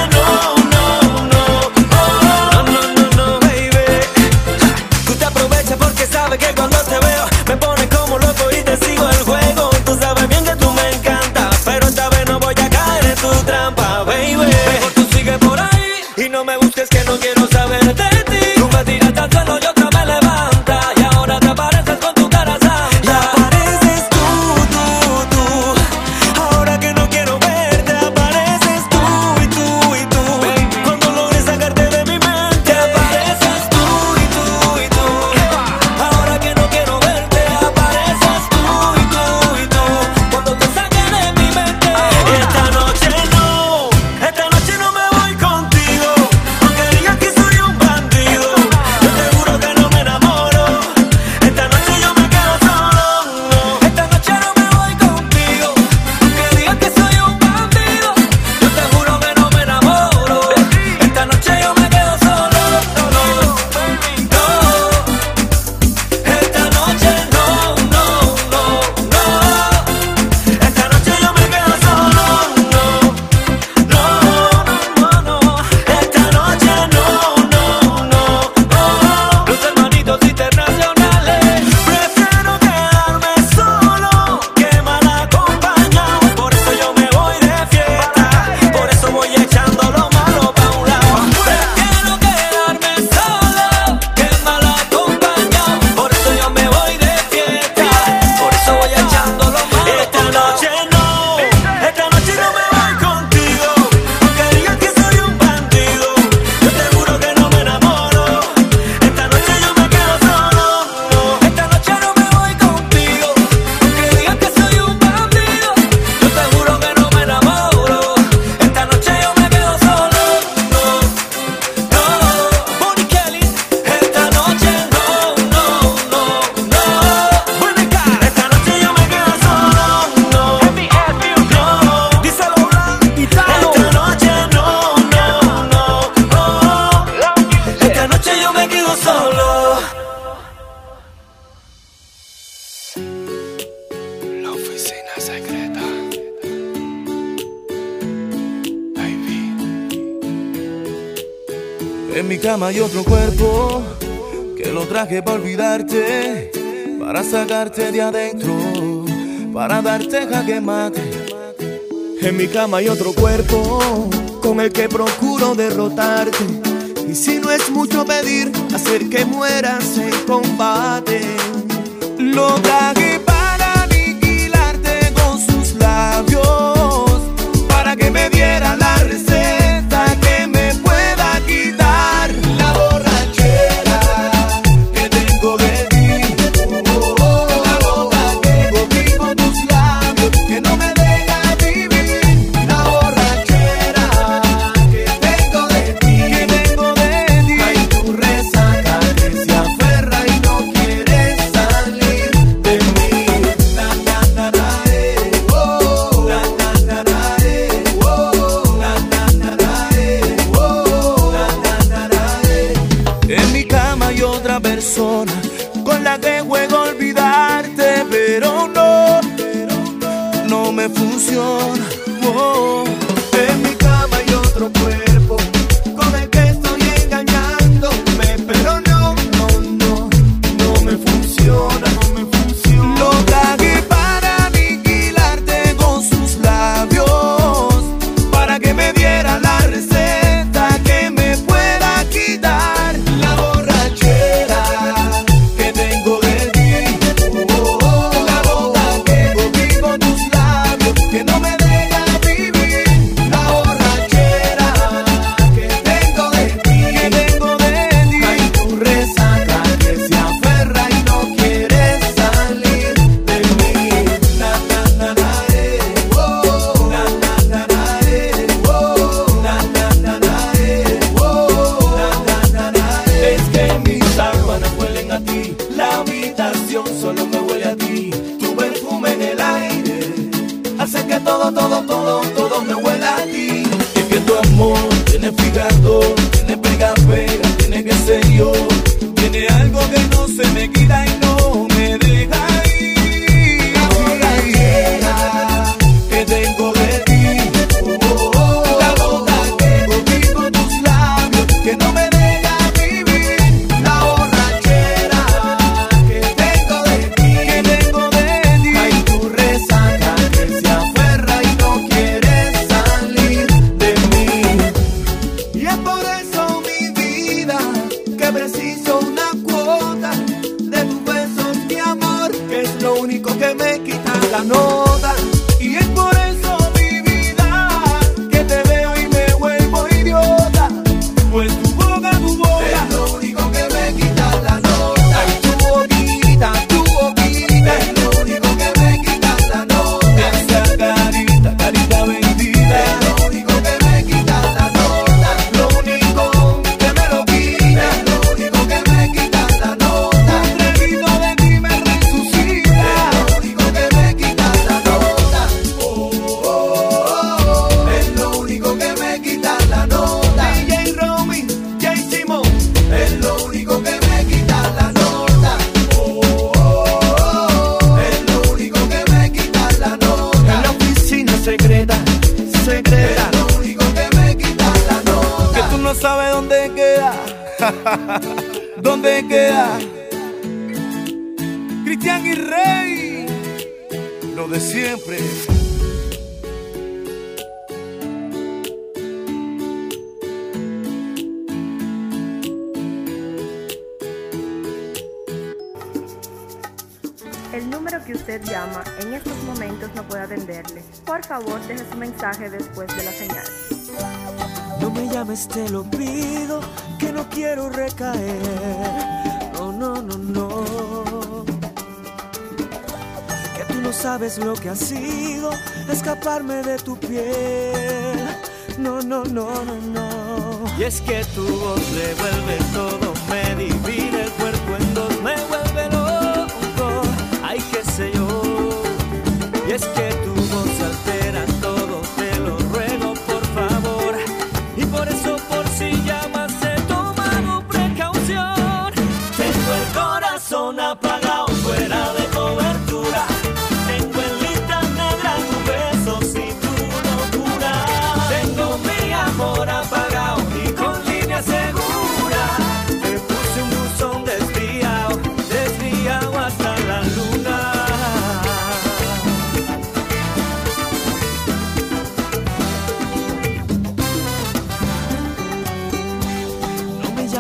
no, baby. Tú te aprovechas porque sabes que cuando te veo me pones como loco y te sigo el juego. Tú sabes bien que tú me encantas, pero esta vez no voy a caer en tu trampa, baby. Mejor tú sigue por ahí y no me busques, que no quiero saber de ti. Tú me tiras al suelo y otra me levanta, y ahora te apareces con tu cara santa. Y apareces tú, ahora que no quiero verte, apareces tú y tú y tú, cuando logres sacarte de mi mente. Apareces tú y tú y tú, ahora que no quiero verte, apareces tú y tú, cuando te saques de mi mente. Esta noche no me voy contigo, aunque digas que En mi cama hay otro cuerpo que lo traje para olvidarte, para sacarte de adentro, para darte jaque mate. En mi cama hay otro cuerpo con el que procuro derrotarte, y si no es mucho pedir, hacer que mueras en combate. Lo traje para aniquilarte con sus labios, para que me diera la receta que me pueda quitar la borrachera que tengo de ti. La boca que cogí con tus labios, que no me deja vivir. La borrachera que tengo de ti, que tengo de ti. Hay tu resaca que se aferra y no quiere salir de mí. Na na na na oh, na na na na oh, na na na na oh, na na na na. En mi cama hay otra persona con la que juego a olvidarte, pero no me funciona. Oh. En mi cama hay otro cuerpo con el que estoy engañándome, pero no me funciona, Lo traje para aniquilarte con sus labios, para que me diera la receta que me pueda quitar la borrachera que tengo de ti. La boca que cogí con tus labios, que no me deja vivir. La borrachera que tengo de ti, que tengo de ti. Hay tu resaca que se aferra y no quiere salir de mí. Na na na na oh, na na na na oh, na na na na oh, na na na na. Es que mis sábanas huelen a ti, la habitación solo me huele a ti. Tu perfume en el aire hace que todo me huela a ti. Es que tu amor tiene fígado, tiene pega, tiene que ser yo. Tiene algo que no se me quita y no me deja ir. La borrachera que tengo de ti, la boca que cogí con tus labios, que no me deja vivir. La borrachera que tengo de ti, que tengo de ti. Hay tu resaca que se aferra y no quiere salir de mí. Y es por eso, mi vida, que preciso una cuota de tus besos, mi amor, que es lo único que me quita la nota. Y es por eso, mi vida, que te veo y me vuelvo idiota, pues tu boca es lo único que me quita la nota. Ay, tu boquita es lo único que me quita la nota. Esa carita bendita es lo único que me quita la nota. Lo único que me lo quita es lo único que me quita la nota. Un traguito de ti me resucita, es lo único que me quita la nota. Oh, oh, oh, es lo único que me quita la nota. DJ Romy, Jay Simon, es lo único que me quita la nota. Oh, oh, oh, es lo único que me quita la nota. En la oficina secreta, es lo único que me quita la nota. Que tú no sabes dónde queda, dónde queda. Cristian y Rey, lo de siempre. El número que usted llama en estos momentos no puede atenderle. Por favor, deje su mensaje después de la señal. No me llames, te lo pido, que no quiero recaer. No, no, no, no. Que tú no sabes lo que ha sido escaparme de tu piel. No, no, no, no, no. Y es que tu voz revuelve todo, me divide el cuerpo en dos, me vuelve loco. Ay, qué sé yo. Y es que tu voz altera todo, te lo ruego por favor. Y por eso, por si llamas, he tomado precaución. Tengo el corazón apagado, fuera de cobertura. Tengo en lista negra tus besos y tu locura. Tengo mi amor apagado y con línea segura.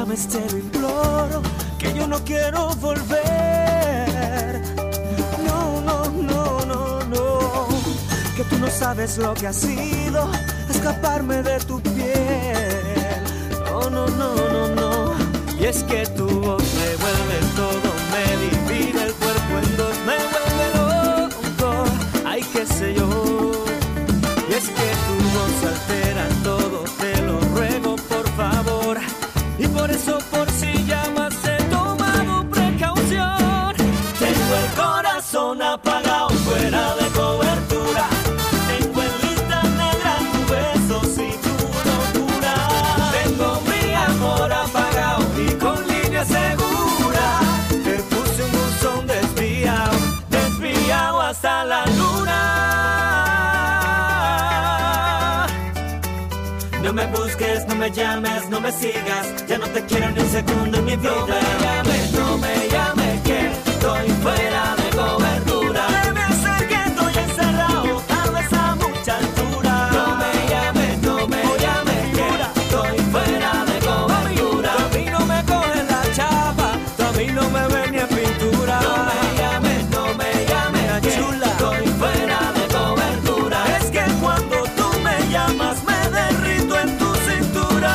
llames, te lo imploro, que yo no quiero volver. No, no, no, no, no. Que tú no sabes lo que ha sido escaparme de tu piel. Oh, no, no, no, no. Y es que tu voz me vuelve todo, me divide el cuerpo en dos, me vuelve loco. Ay, qué sé yo. Y es que tu voz altera todo, te lo ruego por favor. Y por eso, por si llamas, he tomado precaución. Tengo el corazón apagado, fuera de cobertura. Tengo en lista negra tu beso y tu locura. Tengo mi amor apagado y con línea segura. Te puse un buzón desviado, desviado hasta la luna. No me busques, no me llames, no me sigas. Ya no te quiero ni un segundo en mi vida. No me llames, que estoy fuera de cobertura. Debe ser que estoy encerrado, tal vez a mucha altura. No me llames, que estoy fuera de cobertura. Tú a mí no me coges la chapa, tú a mí no me ves ni en pintura. No me llames, que estoy fuera de cobertura. Es que cuando tú me llamas me derrito en tu cintura.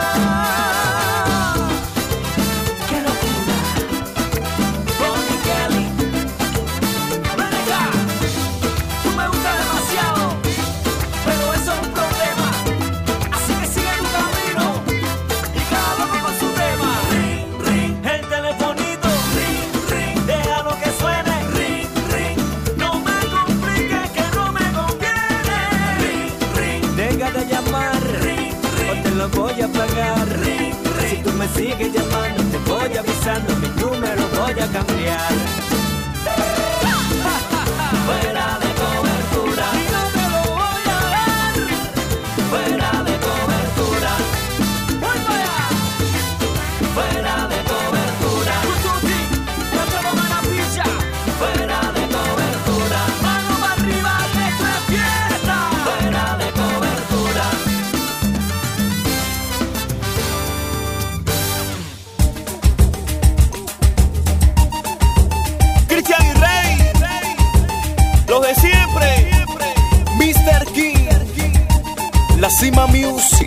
¡Qué locura! Bonnie Kelly, ven acá. Tú me gustas demasiado, pero eso es un problema. Así que sigue tu camino y cada uno con su tema. Ring, ring, el telefonito. Ring, ring, déjalo que suene. Ring, ring, no me compliques que no me conviene. Ring, ring, deja de llamar. Ring, ring, o te lo voy a pagar. Ring, ring, si tú me sigues llamando te voy avisando, mi número voy a cambiar. Fuera de cobertura y no te lo voy a dar. Fuera de cobertura. Voy para allá. Fuera de cobertura. Tututi, no te lo van a pillar. Fuera de cobertura. Mano para arriba, que esto es fiesta. Fuera de cobertura. Cristian y Rey, los de siempre. Mr. King, La Cima Music.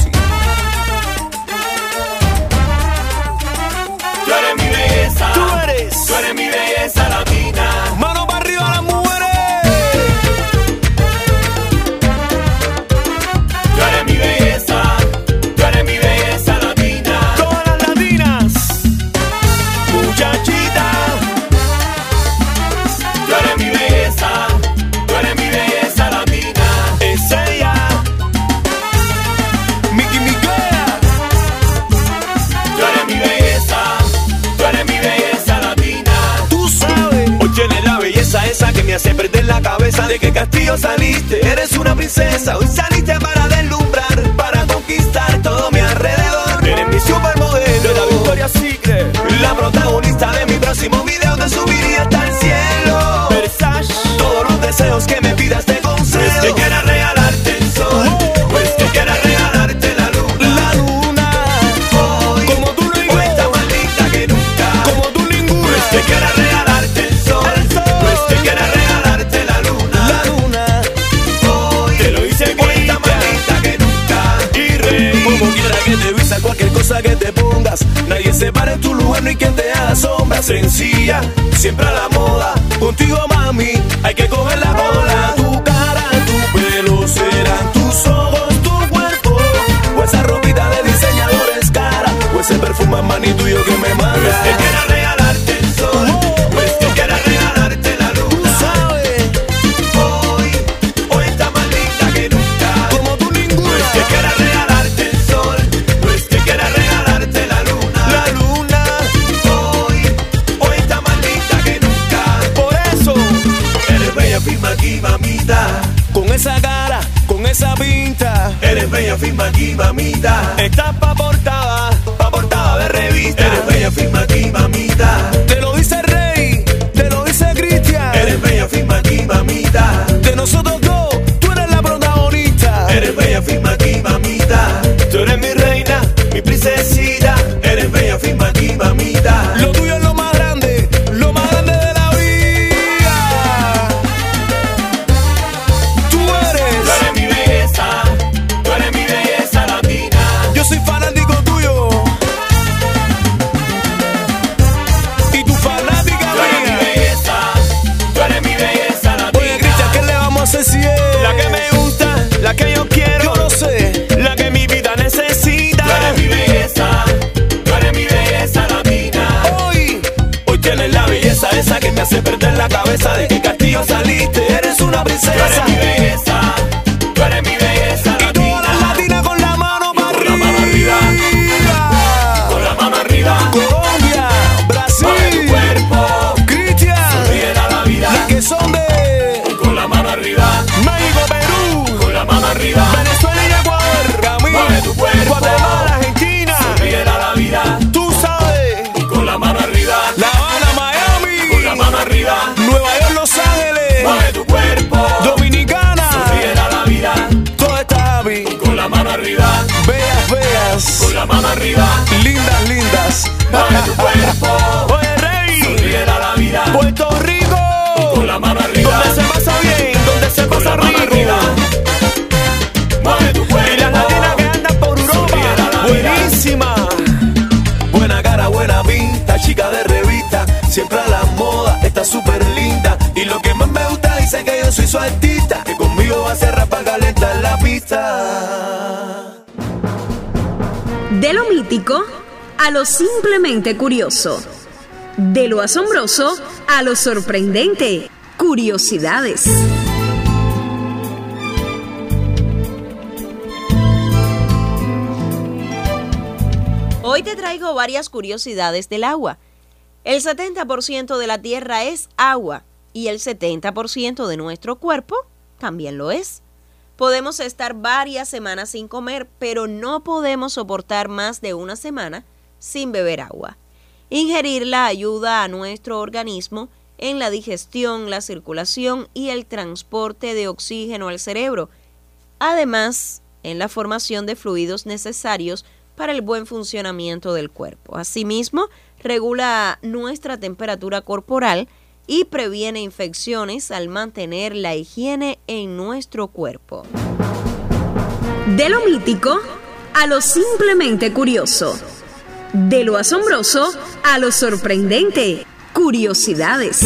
Tú eres mi belleza, tú eres mi belleza latina. Mano para arriba las mujeres. Tú eres mi belleza, tú eres mi belleza latina. Todas las latinas, muchachita. Tú eres mi belleza, tú eres mi belleza latina. Es ella, Mickey Miguel. Tú eres mi belleza, tú eres mi belleza latina. Tú sabes, hoy tienes la belleza esa que me hace perder la cabeza. De qué castillo saliste, eres una princesa. Hoy saliste para deslumbrar, para conquistar todo mi alrededor. Eres mi supermodelo de la Victoria's Secret, la protagonista de mi próximo video. Te subiría hasta el cielo. Versace, todos los deseos que me pidas te concedo. Pues que quiera regalarte el sol, pues que quiera regalarte la luna. La luna, hoy, como tú ninguna, está más linda que nunca. Como tú ninguna, pues que quiera regalarte el sol, pues que quiera regalarte la luna. La luna, hoy, te lo hice que está más linda que nunca. Y rey, como quiera que te vista, cualquier cosa que te pongas, nadie se para en tu lugar, no hay quien te haga sombra. Sencilla, siempre a la moda. Contigo, mami, hay que coger la bola. Tu cara, tu pelo, serán tus ojos, tu cuerpo, o esa ropita de diseñador es cara, o ese perfume maní tuyo que me manda. Pues que quiera regalarte el sol, pues que quiera regalarte la luna. Tú sabes, hoy está más linda que nunca. Como tú ninguna. Pues que quiera regalarte el sol, pues que quiera regalarte la luna. La luna, hoy está más linda que nunca. Por eso, eres bella, firma aquí, mamita. Con esa cara, con esa pinta. Eres bella, firma aquí, mamita. Estás pa' portada de revista. Eres bella, firma aquí, mamita. Te lo dice Rey, te lo dice Cristian. Eres bella, firma aquí, mamita. De nosotros dos, tú eres la protagonista. Eres bella, firma aquí, mamita. Tú eres mi reina, mi princesita. Eres conmigo saliste, eres una princesa. Tú eres mi belleza, tú eres mi belleza. Y todas las latinas con la mano para arriba. Con la mano arriba. Con la mano arriba. Colombia, Brasil. Mueve tu cuerpo. Cristian. Sonríe a la vida. Las que son de. Con la mano arriba. México, Perú. Con la mano arriba. Venezuela y Ecuador. Camilo. Mueve tu cuerpo. Guatemala, Argentina. Sonríe a la vida. Tú sabes. Con la mano arriba. La Habana, Miami. Con la mano arriba. Nueva York, Los Ángeles. Mueve tu cuerpo. Dominicana. Sonríe a la vida. Todo está happy. Con la mano arriba. Bellas, bellas. Con la mano arriba. Lindas, lindas. Mueve tu cuerpo. Oye, rey. Sonríe a la vida. Puerto Rico. Con la mano arriba. Donde se pasa bien, donde se pasa rico. Mueve tu cuerpo. Y las latinas que andan por Europa. Buenísima. Buena cara, buena pinta, chica de revista. Siempre a la moda, está súper linda. Y lo que más me gusta, dice que yo soy su artista. Que conmigo va a ser rapa calentar la pista. De lo mítico a lo simplemente curioso. De lo asombroso a lo sorprendente. Curiosidades. Hoy te traigo varias curiosidades del agua. El 70% de la Tierra es agua y el 70% de nuestro cuerpo también lo es. Podemos estar varias semanas sin comer, pero no podemos soportar más de una semana sin beber agua. Ingerirla ayuda a nuestro organismo en la digestión, la circulación y el transporte de oxígeno al cerebro. Además, en la formación de fluidos necesarios para el buen funcionamiento del cuerpo. Asimismo, regula nuestra temperatura corporal y previene infecciones al mantener la higiene en nuestro cuerpo. De lo mítico a lo simplemente curioso. De lo asombroso a lo sorprendente. Curiosidades.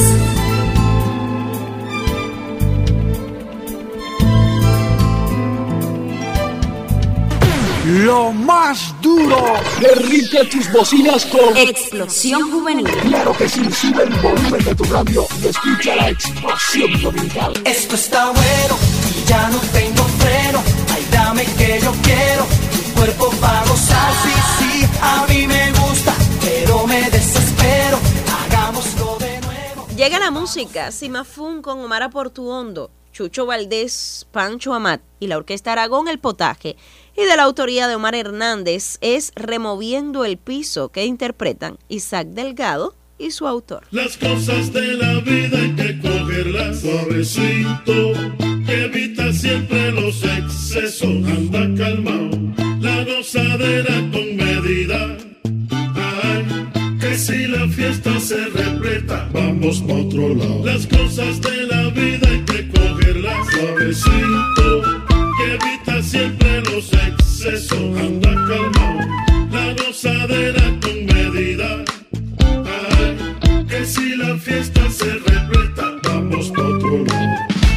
Lo más duro. Derrite tus bocinas con Explosión Juvenil. Claro que sí, sube el volumen de tu radio y escucha la explosión dominical. Esto está bueno y ya no tengo freno. Ay, dame que yo quiero tu cuerpo para gozar. Sí, sí, a mí me gusta, pero me desespero. Hagámoslo de nuevo. Llega la música, Simafún con Omar Portuondo, Chucho Valdés, Pancho Amat y la Orquesta Aragón El Potaje. Y de la autoría de Omar Hernández es Removiendo el Piso, que interpretan Isaac Delgado y su autor. Las cosas de la vida hay que cogerlas suavecito, evita siempre los excesos, anda calmado, la gozadera con medida. Ay, que si la fiesta se repleta, vamos pa' otro lado. Las cosas de la vida hay que cogerlas suavecito, que evita siempre los excesos, anda calmado, la gozadera con medida. Ay, que si la fiesta se repleta, vamos pa' otro lado.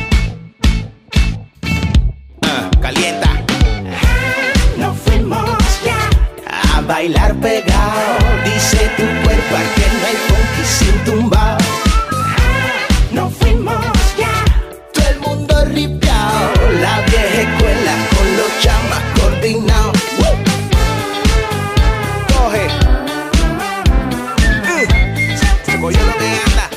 Calienta. No fuimos ya a bailar pegado. Dice tu cuerpo que no hay funky sin tumbao. No fuimos ya, todo el mundo ripiao. La vieja escuela con los chamas coordinados. Coge. Se cogió lo que anda.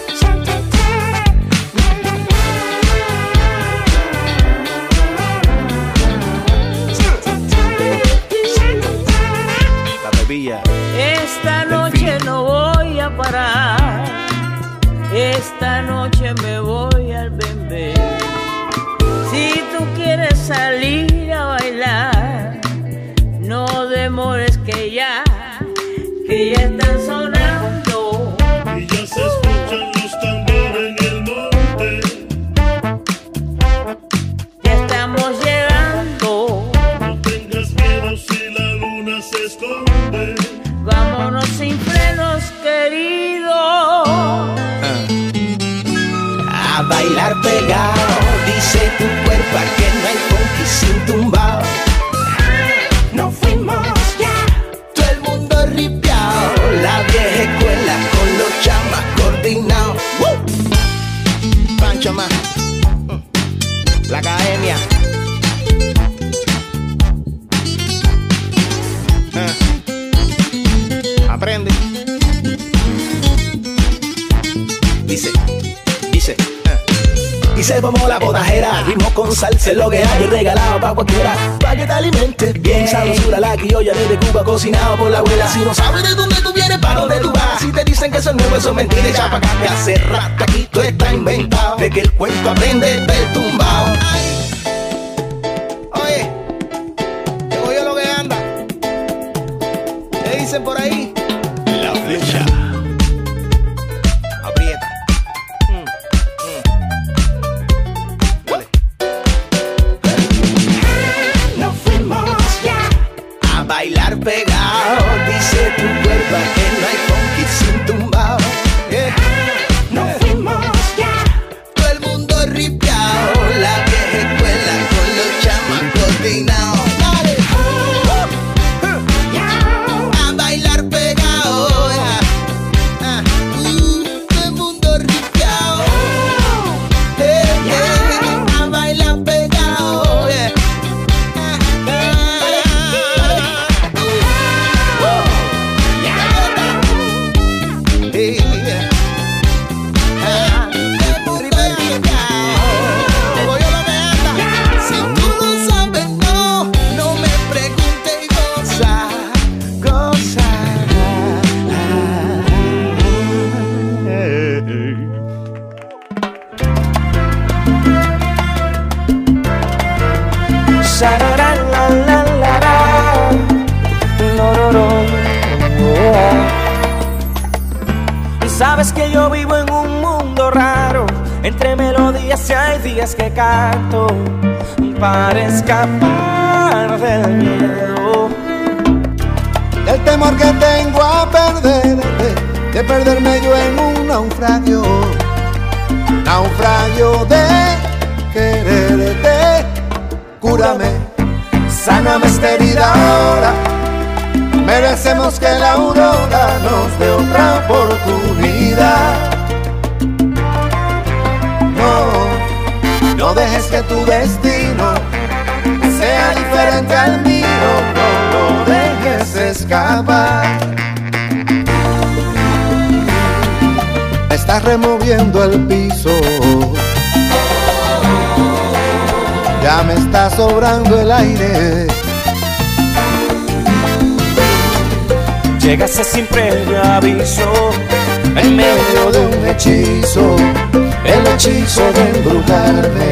La bebilla. Esta noche no voy a parar. Esta noche me voy al bembé. Si tú quieres salir a bailar, no demores que ya están sonando. Y ya se escuchan los tambores en el monte. Ya estamos llegando. No tengas miedo si la luna se esconde. Vámonos sin frenos, querido. A bailar pegado, dice tu cuerpo que no hay funky sin tumbao. No fuimos ya, todo el mundo ripiao. La vieja escuela con los chamas coordinados. Pancho más. reggaetón, salsa, lo que hay regalado pa' cualquiera. Pa' que te alimentes bien, sabrosura la criolla desde Cuba, cocinado por la abuela. Si no sabes de dónde tú vienes, pa' dónde tú vas. Si te dicen que eso es nuevo, eso es mentira, echa pa' acá. Que hace rato aquí todo está inventado, de que el cuento aprende del tumbao. Oye, llegó yo lo que anda. ¿Qué dicen por ahí? La flecha. Aprieta. Nos fuimos ya a bailar pegado. Dice tu cuerpo que no hay funky sin tumbao. Nos fuimos ya, todo el mundo ripiao. La vieja escuela con los chamacos dignados. A bailar pegado. Todo el mundo ripiao. A bailar pegado. Si tú lo sabes, no me preguntes y goza, goza. Y sabes que yo vivo en un mundo raro, entre melodías y hay días que canto para escapar del miedo. El temor que tengo a perderte, de perderme yo en un naufragio, naufragio de quererte. Cúrame, sáname esta herida ahora. Merecemos que la aurora nos dé otra oportunidad. No dejes que tu destino sea diferente al mío, no lo dejes escapar. Me estás removiendo el piso, ya me está sobrando el aire. Llegaste sin previo aviso, en medio de un hechizo, el hechizo de embrujarme.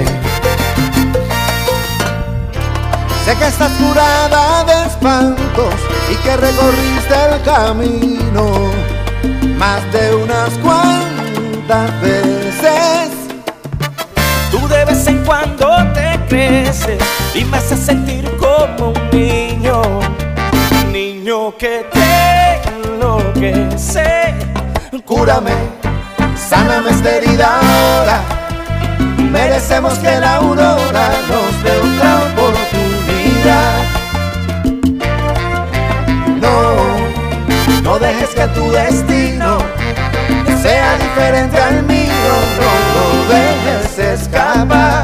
Sé que estás curada de espantos y que recorriste el camino más de unas cuantas veces. tú de vez en cuando te creces y me haces sentir como un niño que te enloquece. Cúrame, sáname esta herida ahora. Merecemos que la aurora nos dé otra oportunidad. No dejes que tu destino sea diferente al mío, no lo dejes escapar.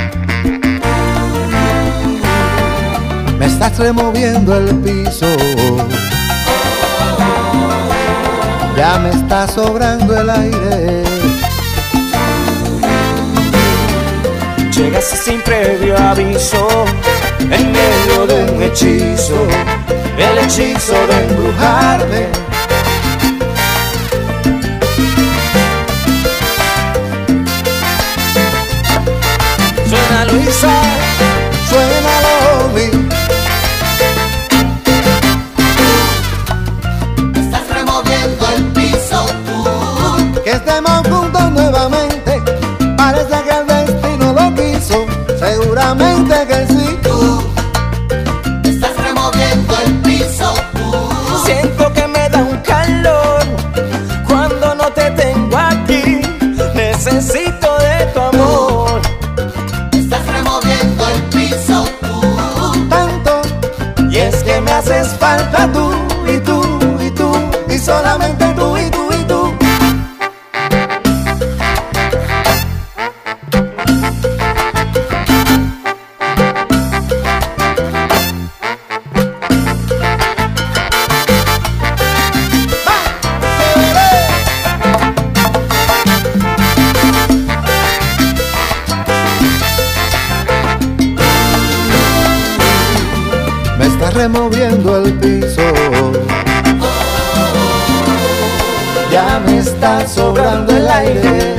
Me estás removiendo el piso, ya me está sobrando el aire. Llegaste sin previo aviso, en medio de un hechizo, el hechizo de embrujarme. Suena Luisa, suena Lomi. Estás removiendo el piso tú. Que estemos juntos nuevamente, parece que el destino lo quiso, seguramente que sí. Tú estás removiendo el piso tú. Siento que me da un calor cuando no te tengo aquí. Necesito de tu amor. Estás removiendo el piso tú. Tanto, y es que me haces falta tú, y tú, y tú, y solamente tú, y tú, y tú. sacudiendo el piso. Ya me está sobrando el aire.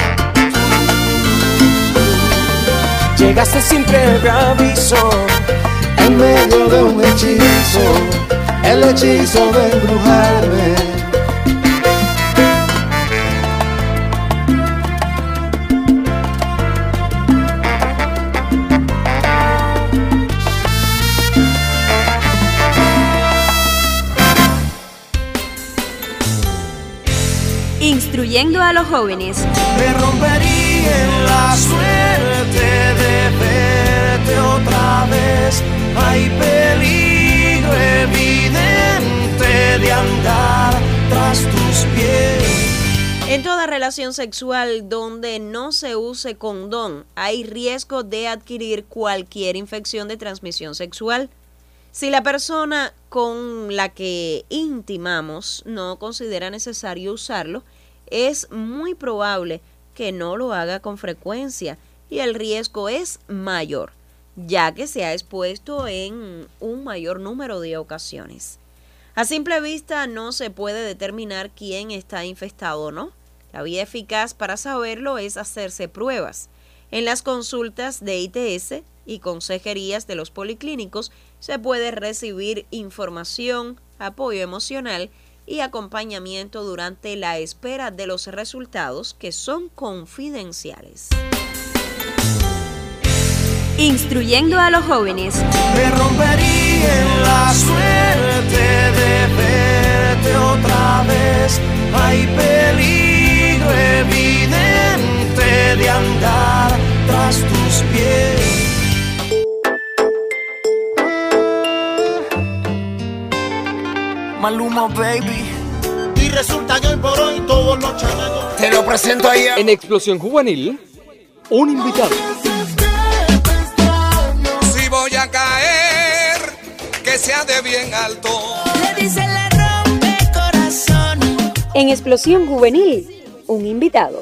Llegaste sin previo aviso, en medio de un hechizo, el hechizo de embrujarme. Instruyendo a los jóvenes. me rompería en la suerte de verte otra vez. Hay peligro evidente de andar tras tus pies. En toda relación sexual donde no se use condón, hay riesgo de adquirir cualquier infección de transmisión sexual. Si la persona con la que intimamos no considera necesario usarlo, es muy probable que no lo haga con frecuencia y el riesgo es mayor, ya que se ha expuesto en un mayor número de ocasiones. A simple vista no se puede determinar quién está infectado o no. La vía eficaz para saberlo es hacerse pruebas. En las consultas de ITS y consejerías de los policlínicos se puede recibir información, apoyo emocional y acompañamiento durante la espera de los resultados, que son confidenciales. Instruyendo a los jóvenes. Me rompería en la suerte de verte otra vez. Hay peligro evidente de andar tras tus pies. Maluma, baby. Y resulta que hoy por hoy todos los chamacos. Te lo presento ahí. En Explosión Juvenil, un invitado. Si voy a caer, que sea de bien alto. Le dice le rompe corazón. En Explosión Juvenil, un invitado.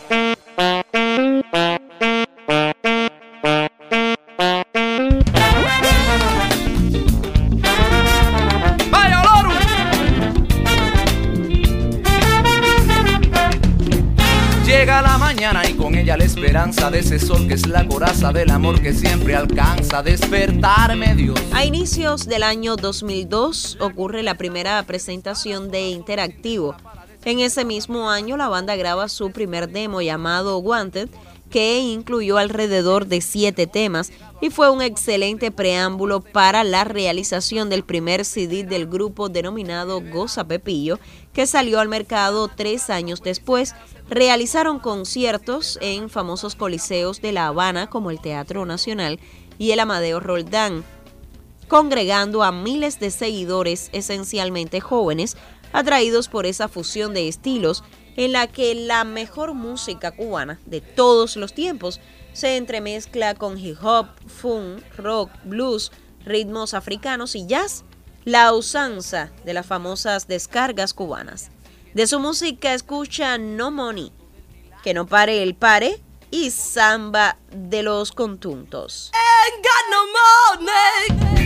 Llega la mañana y con ella la esperanza de ese sol que es la coraza del amor que siempre alcanza. Despertarme, Dios. A inicios del año 2002 ocurre la primera presentación de Interactivo. En ese mismo año la banda graba su primer demo llamado Wanted, que incluyó alrededor de 7 temas y fue un excelente preámbulo para la realización del primer CD del grupo denominado Goza Pepillo, que salió al mercado 3 años después. Realizaron conciertos en famosos coliseos de La Habana como el Teatro Nacional y el Amadeo Roldán, congregando a miles de seguidores, esencialmente jóvenes, atraídos por esa fusión de estilos en la que la mejor música cubana de todos los tiempos se entremezcla con hip hop, funk, rock, blues, ritmos africanos y jazz, la usanza de las famosas descargas cubanas. De su música escucha No Money, Que no pare el pare y Samba de los Contuntos. Ain't got no money.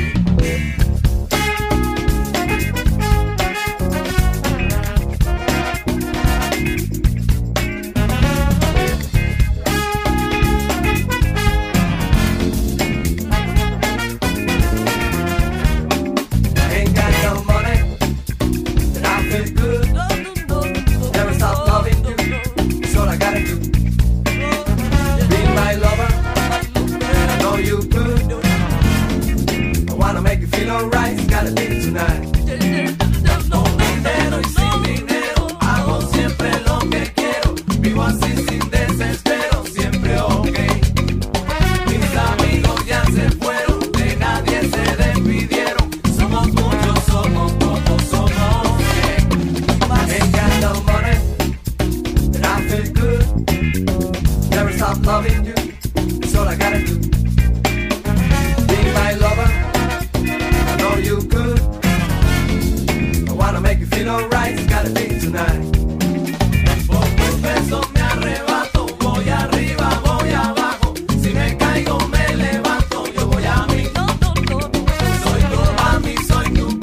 Alright, gotta live tonight. Con dinero y sin dinero, hago siempre lo que quiero. Vivo así sin desespero, siempre ok. Mis amigos ya se fueron, de nadie se despidieron. Somos muchos, somos pocos, somos ok. Ain't got no money, and I feel good. Never stop loving you, that's all I gotta do. Be my lover. You could. I wanna make you feel alright, it's gotta be tonight. Por tus besos me arrebato, voy arriba, voy abajo. Si me caigo me levanto, yo voy a mí. Soy tu mami, soy tu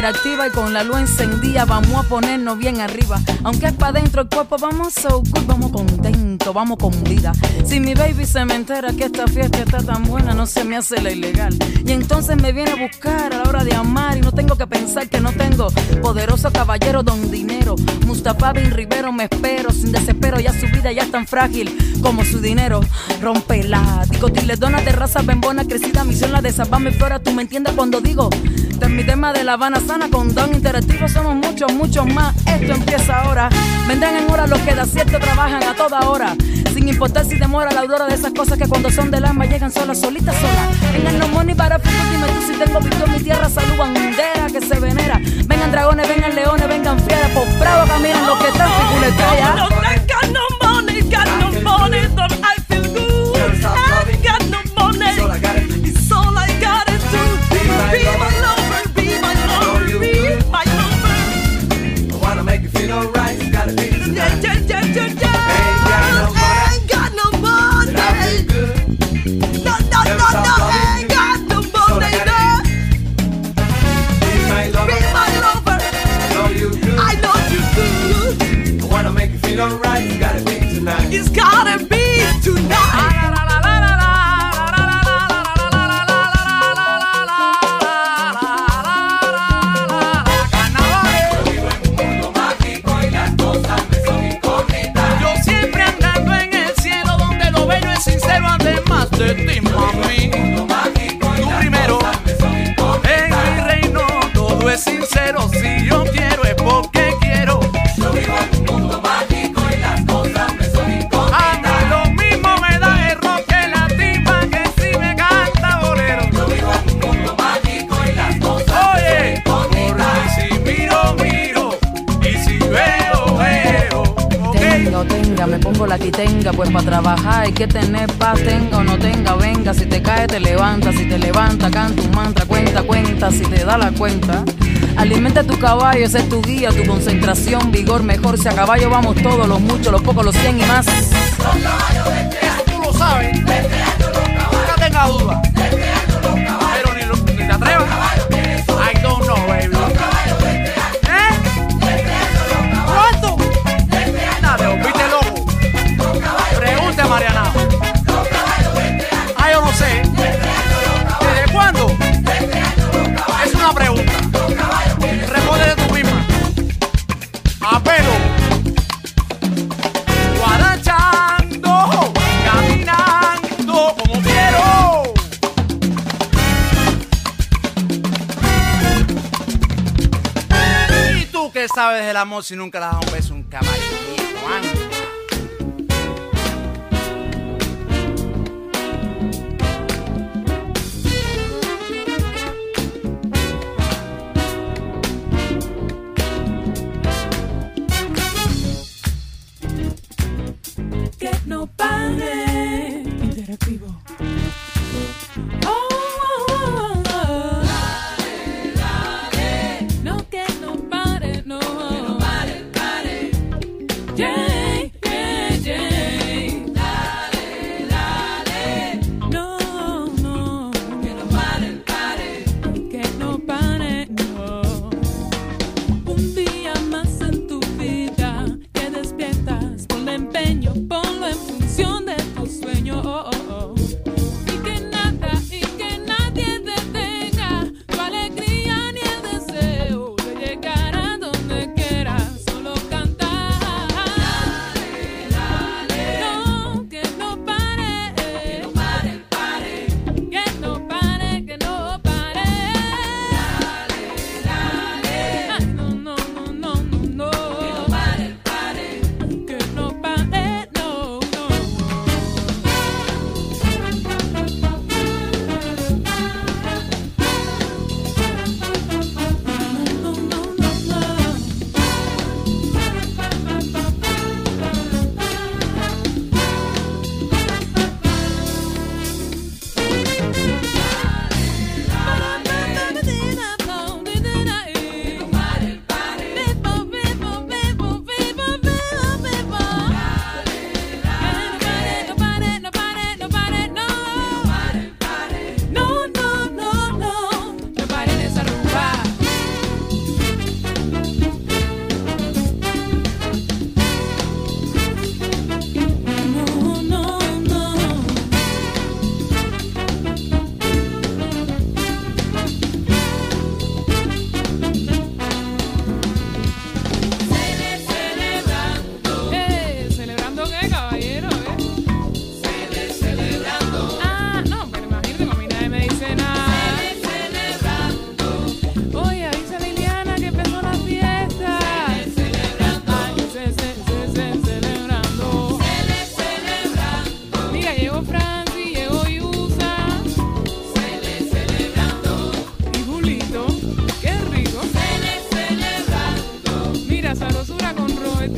interactiva y con la luz encendida vamos a ponernos bien arriba. Aunque es pa' dentro el cuerpo, vamos so good, vamos contento, vamos con vida. Si mi baby se me entera que esta fiesta está tan buena, no se me hace la ilegal. Y entonces me viene a buscar a la hora de amar y no tengo que pensar que no tengo. Poderoso caballero don dinero, Mustafa Bin Rivero me espero sin desespero, ya su vida ya es tan frágil como su dinero. Rompela, dicotiledona de raza bembona, crecida misión la de salvar mi flora, tú me entiendes cuando digo. Este es mi tema de La Habana Sana, con Don Interactivo somos muchos, muchos más. Esto empieza ahora. Vendrán en hora los que de acierto trabajan a toda hora, sin importar si demora la aurora de esas cosas que cuando son del alma llegan solas, solitas, solas. Vengan los money para futuro, dime tú si tengo visto en mi tierra, salud bandera que se venera. Vengan dragones, vengan leones, vengan fieras, por bravo caminan los que están figuletas ya. No, I got no money, but I feel good. I got no money, it's all I gotta do. Be my lover, be my lover, be my lover. I wanna make you feel alright, it's gotta be tonight. Ain't got no money, but I feel good. No, ain't got no money, no. Be my lover, I know you do. I wanna make you feel alright, it's gotta be tonight. It's gotta be tonight. Yo siempre andando en el cielo donde lo bello es sincero, además de ti, mami. Tú primero, en mi reino todo es sincero. Si yo quiero es porque quiero. Yo vivo en un mundo mágico y las cosas me son incógnitas. A mí lo mismo me da el rock que la tipa que si me canta bolero. Yo vivo en un mundo mágico y las cosas Oye, porque si miro, miro, y si veo, veo. Tenga, me pongo la quitenga, pues para trabajar hay que tener paz, tenga o no tenga, venga, si te cae te levanta, si te levanta canta un mantra, cuenta, si te da la cuenta. Alimenta tu caballo, ese es tu guía, tu concentración, vigor, mejor, si a caballo vamos todos, los muchos, los pocos, los 100 y más. Eso tú lo sabes, nunca tenga duda, pero ni te atrevas. I don't know, baby. ¿Cuánto? Nada, viste loco. Pregunte a Mariana. Ah, yo no sé. ¿Desde cuándo? Es una pregunta. Responde tú misma. Apelo. Guarachando, caminando como quiero. ¿Y tú qué sabes del amor si nunca le has dado un beso a un caballo? Que no pare. Interactivo. Oh, dale. No, que no pare, no. Que no pare. Yeah. Dale. No. Que no pare. Que no pare, no. Un día más en tu vida que despiertas, ponle empeño, ponlo en función de tu sueño.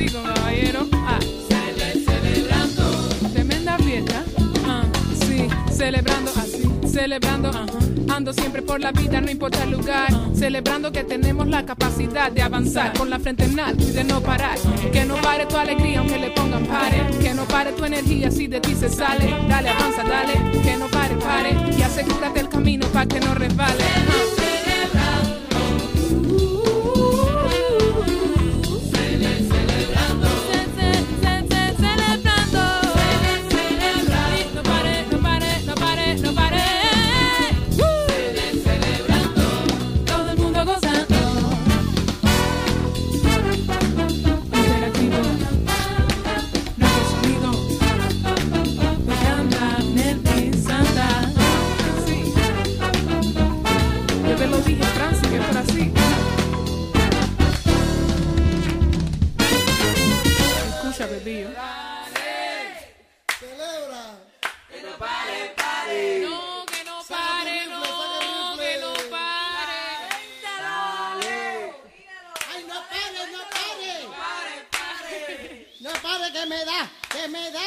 momentico, caballero. Celebrando. Tremenda fiesta. Sí, celebrando así, celebrando. Ando siempre por la vida, no importa el lugar. Celebrando que tenemos la capacidad de avanzar con la frente en alto y de no parar. Que no pare tu alegría aunque le pongan pare. Que no pare tu energía si de ti se sale. Dale, avanza, dale. Que no pare, pare. Y asegúrate el camino para que no resbale. Que me da.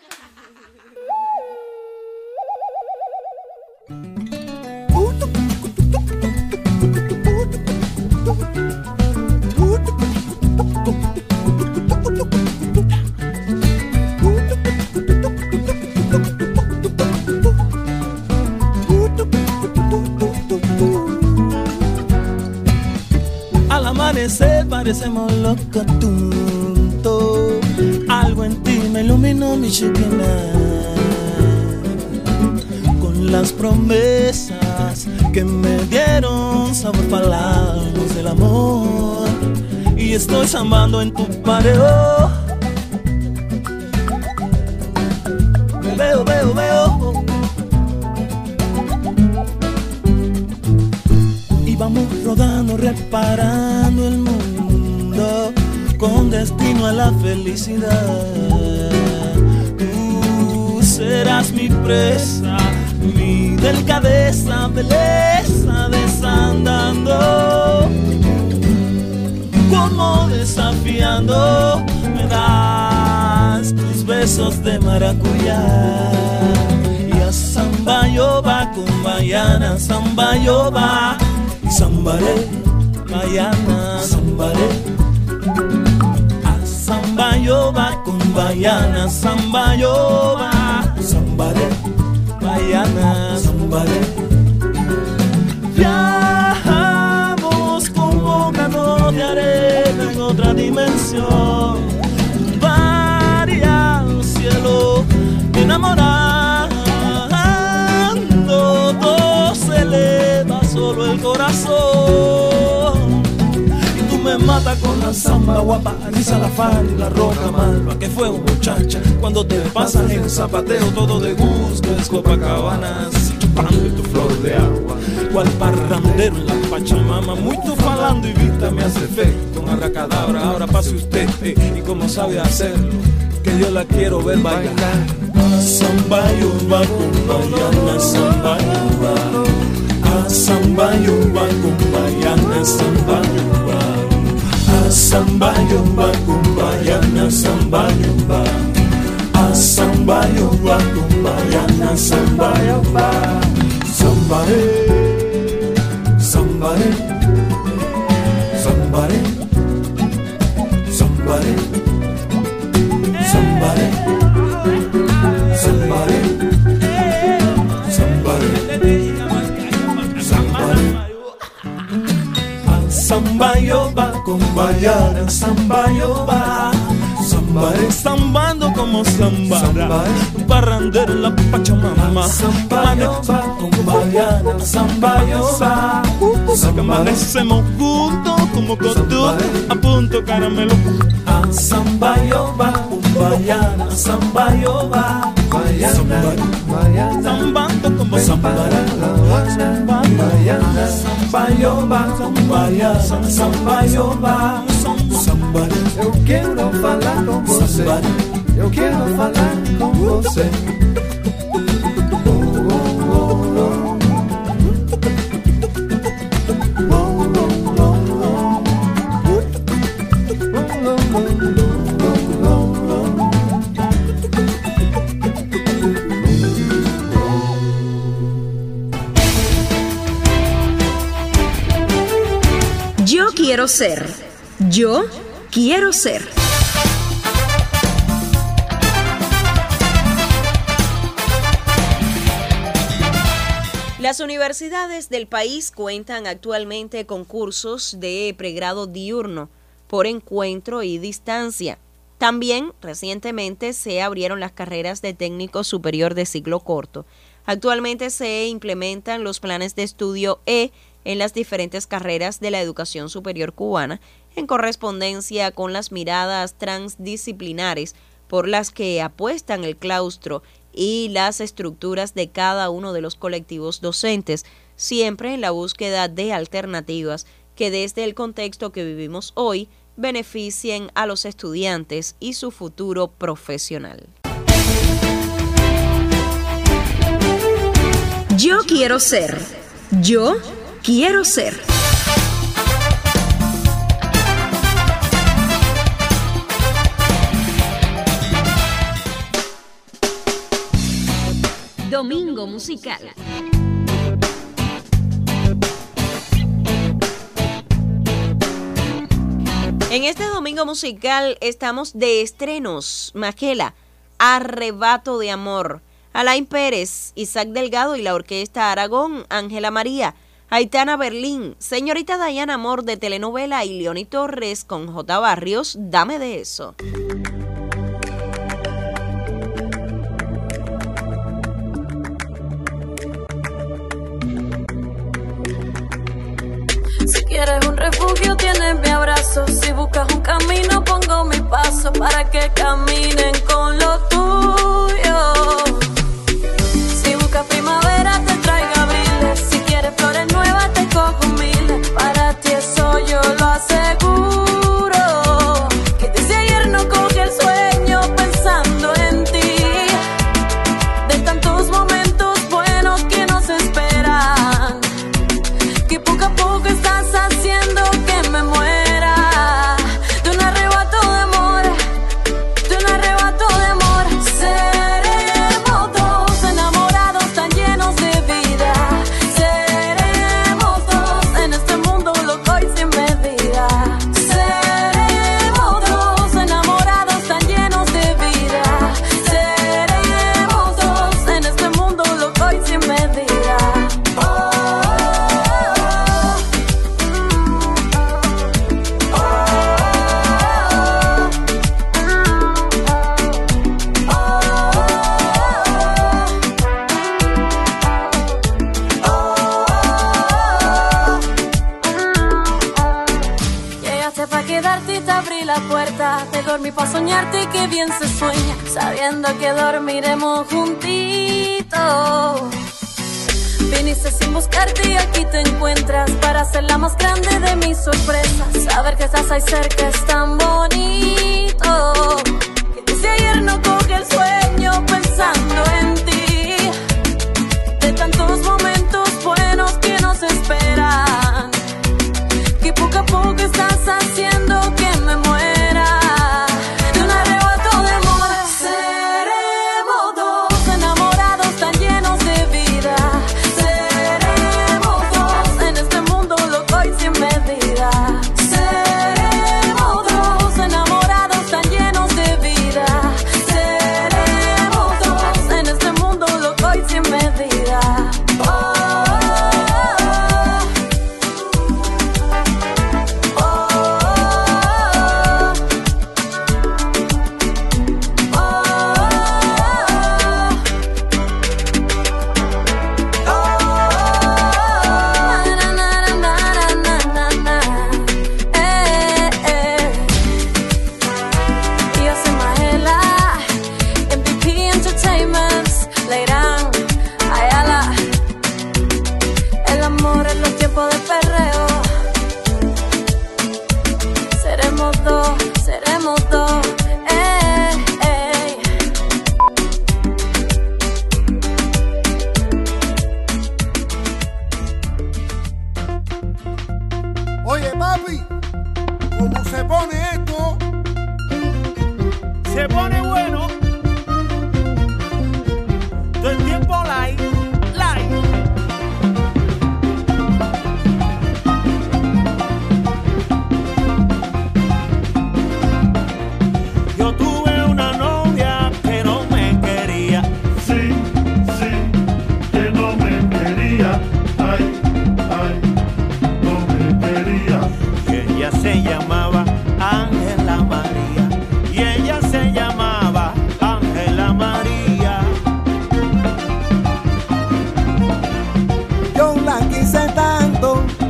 Al amanecer parecemos locos tontos. Algo en ti me iluminó, mi chiquina, con las promesas que me dieron sabor palabras del amor. Y estoy zambando en tu parejo. Veo, veo, veo. Y vamos rodando, reparando el mundo con destino a la felicidad. Tú serás mi presa, mi delicadeza, belleza desandando, como desafiando, me das tus besos de maracuyá. Y a samba yo va con baiana, samba yo va, y sambaré, baiana, sambaré. Samba yo va con baiana, samba yo va, sambaré, baiana, sambaré. Viajamos como cano de arena en otra dimensión, varia al cielo, enamorando, todo se eleva, solo el corazón. Me mata con la samba guapa, Anisa la Fari, la roca malva, que fue una muchacha. Cuando te pasas en zapateo todo de gusto, es Copacabana, chupando tu flor de agua. Cual parrandero en la Pachamama, muy tu falando y vista me hace efecto. Un arracadabra, ahora pase usted, y como sabe hacerlo, que yo la quiero ver bailar. Samba yo va con baiana, samba yo va. Samba yo va con baiana, samba yo va. Samba yo va con baiana, samba yo va. Samba yo va con baiana, samba yo va. Sambaré, sambaré, sambaré, sambaré, sambaré, sambaré, sambaré, sambaré. Samba yo va con baiana, samba yo va. Sambaré, sambando como samba, parrandero en la Pachamama. Samba yo va con baiana, samba yo va. Amanecemos juntos como cotú, a punto caramelo. Samba yo va con baiana, samba yo va. Sambando como samba, samba yo va con baiana, samba yo va. Eu quero falar com você, eu quero falar com você. quiero ser. Yo quiero ser. Las universidades del país cuentan actualmente con cursos de pregrado diurno, por encuentro y distancia. También recientemente se abrieron las carreras de técnico superior de ciclo corto. Actualmente se implementan los planes de estudio E en las diferentes carreras de la educación superior cubana, en correspondencia con las miradas transdisciplinares por las que apuestan el claustro y las estructuras de cada uno de los colectivos docentes, siempre en la búsqueda de alternativas que desde el contexto que vivimos hoy beneficien a los estudiantes y su futuro profesional. Yo quiero ser. Yo quiero ser. Domingo musical. En este domingo musical estamos de estrenos. Maquela, Arrebato de Amor. Alain Pérez, Isaac Delgado y la Orquesta Aragón, Ángela María, Aitana Berlín, Señorita Dayana Amor de telenovela y Leoni Torres con J. Barrios, Dame de Eso. Si quieres un refugio, tienes mi abrazo. Si buscas un camino, pongo mi paso para que caminen con lo tuyo. Si buscas primavera, te traigo abriles. Si quieres flores nuevas, te cojo miles. Para ti eso yo lo aseguro. Que desde ayer no cogí el sueño pensando en ti. De tantos momentos buenos que nos esperan, que poco a poco estás haciendo que me muera de un arrebato de amor, de un arrebato de amor. Seremos dos enamorados tan llenos de vida. Seremos dos en este mundo loco y sin medida. Seremos dos enamorados tan llenos de vida. Seremos dos en este mundo loco y sin medida. Abrí la puerta, te dormí pa' soñarte y que bien se sueña, sabiendo que dormiremos juntitos. Viniste sin buscarte y aquí te encuentras para ser la más grande de mis sorpresas. Saber que estás ahí cerca es tan bonito, que desde ayer no cogí el sueño pensando en ti. De tantos momentos buenos que nos esperan, que poco a poco estás haciendo que me muera de un arrebato de amor. Seremos dos enamorados tan llenos de vida. Seremos dos en este mundo loco y sin medida. Seremos dos enamorados tan llenos de vida. Seremos dos en este mundo loco y sin medida. Oye, papi, ¿cómo se pone esto? Se pone bueno. Todo el tiempo live.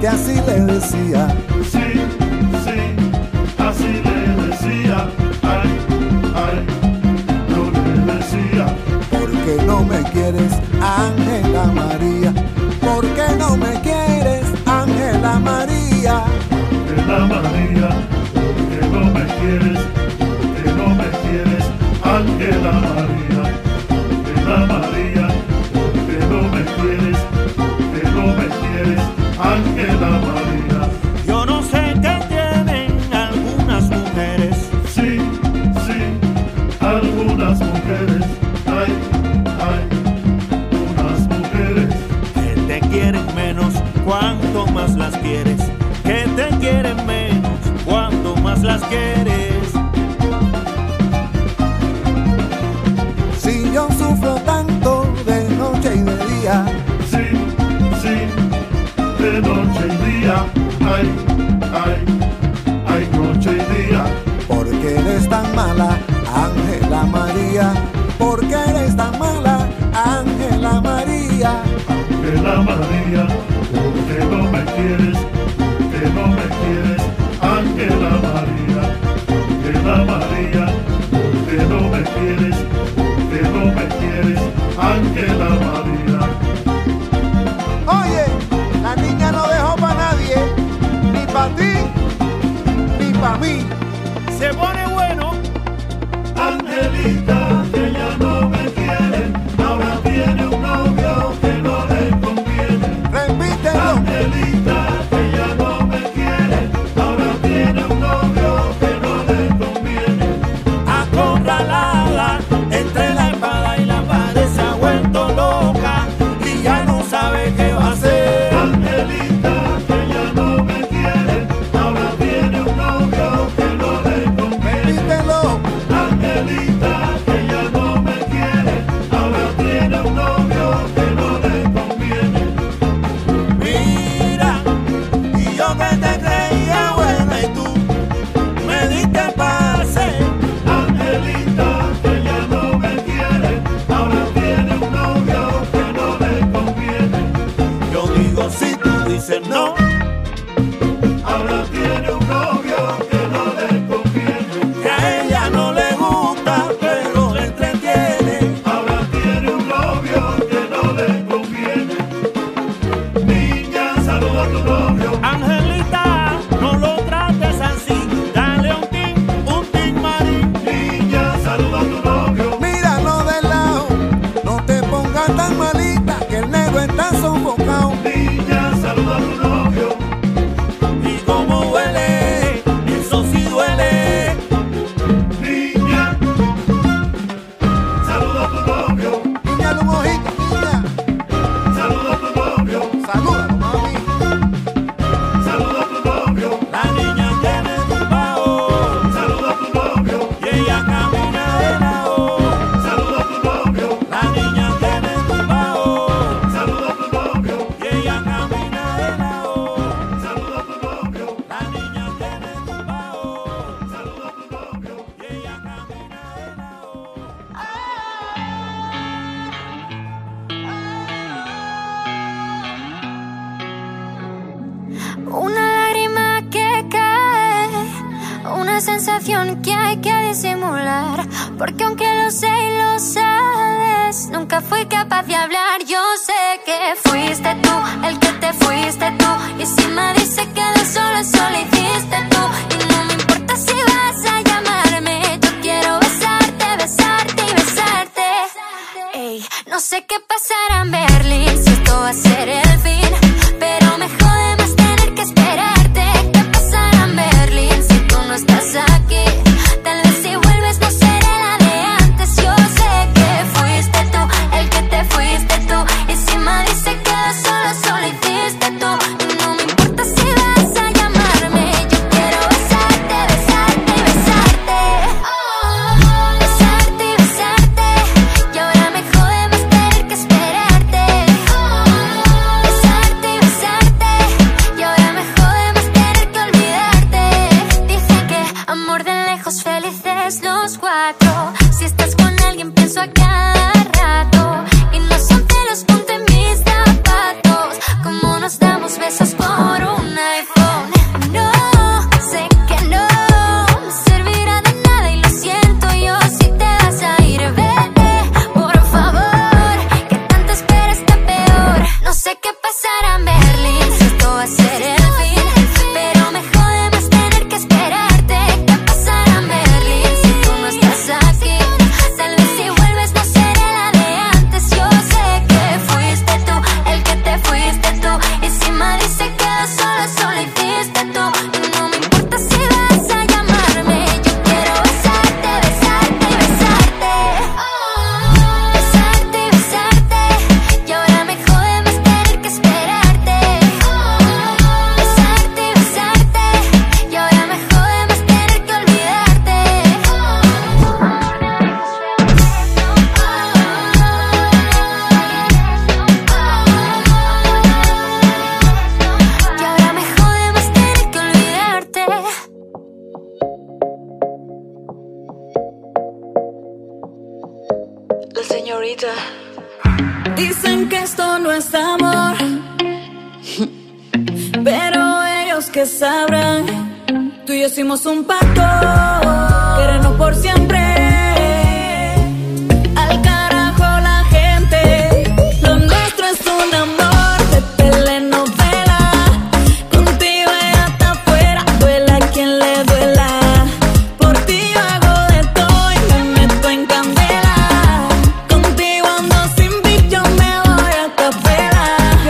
así le decía. Sí, sí, así le decía. Ay, ay, yo le decía. ¿Por qué no me quieres, Ángela María? ¿Por qué no me quieres, Ángela María? Ángela María, ¿por qué no me quieres? ¿Por qué no me quieres? Ángela María, Ángela María, ¿por qué no me quieres? ¿Por qué no me quieres? Ángela María. Yo no sé qué tienen algunas mujeres. Sí, sí, algunas mujeres. Ay, ay, unas mujeres. Que te quieren menos cuanto más las quieres. Que te quieren menos cuanto más las quieres. Si yo sufro tanto de noche y de día. Sí, sí, de noche y día. Ay, ay, ay, noche y día. ¿Por qué eres tan mala, Ángela María? ¿Por qué eres tan mala, Ángela María? Ángela María, ¿por qué no me quieres? ¿Por qué no me quieres? Ángela María, Ángela María, ¿por qué no me quieres? ¿Por qué no me quieres? Ángela María. Oye, la niña no dejó para nadie, ni para ti, ni para mí. Se pone bueno. Angelita, que ya no me quiere, ahora tiene un novio que no le conviene. Repítelo. Angelita, que ya no me quiere, ahora tiene un novio que no le conviene. Acorralada entre la espada y la pared, se ha vuelto loca y ya no sabe qué va a hacer. Angelita, que ya no me quiere, ahora tiene un novio que no le conviene. Repítelo. Angelita, que ya no me quiere, ahora tiene un novio que no le conviene. Mira, y yo que te creía buena y tú me diste pase. Angelita, que ya no me quiere, ahora tiene un novio que no le conviene. Yo digo si tú dices no. Ahora tiene un novio que no le conviene. Que a ella no le gusta, pero le entretiene. Ahora tiene un novio que no le conviene. Niña, saluda a tu novio. Angelita, no lo trates así. Dale un tin marín. Niña, saluda a tu novio. Míralo de lado, no te pongas tan malita, que el negro está sofocado. Niña, saluda a tu novio. Y como huele, eso sí duele. Niña, saluda a tu novio. Niña, un ojito, niña. Saluda a tu novio. Salúdalo, mami. Saluda a tu novio. La niña tiene tumbao. Saluda a tu novio. Y ella camina de lado. Saluda a tu novio. La niña tiene tumbao. Saluda a tu novio. Y ella camina de lado. Saluda a tu novio. La niña tiene tumbao. Saluda a tu novio. Y ella camina de lado. Una lágrima que cae, una sensación que hay que disimular, porque aunque lo sé y lo sabes, nunca fui capaz de hablar. Yo sé que fuiste tú, el que te fuiste tú, y si me dice que de solo hiciste tú, y no me importa si vas a llamarme, yo quiero besarte, besarte y besarte. Ey, no sé qué pasará en Berlín, si esto va a ser el fin, pero me jode más tener que esperarte. ¿Qué pasará en Berlín si tú no estás aquí? Tal vez si vuelves no seré la de antes. Yo sé que fuiste tú, el que te fuiste tú, y si me dice que solo hiciste tú, y no me importa si vas a llamarme, yo quiero besarte, besarte y besarte. Besarte y besarte, y ahora me jode más tener que esperarte. señorita. Dicen que esto no es amor, pero ellos que sabrán. Tú y yo hicimos un pacto, querernos por siempre. Al carajo la gente, lo nuestro es un amor de telenovela. Contigo y hasta afuera, duela a quien le duela. Por ti yo hago de todo y me meto en candela. Contigo ando sin beat, yo me voy a capela.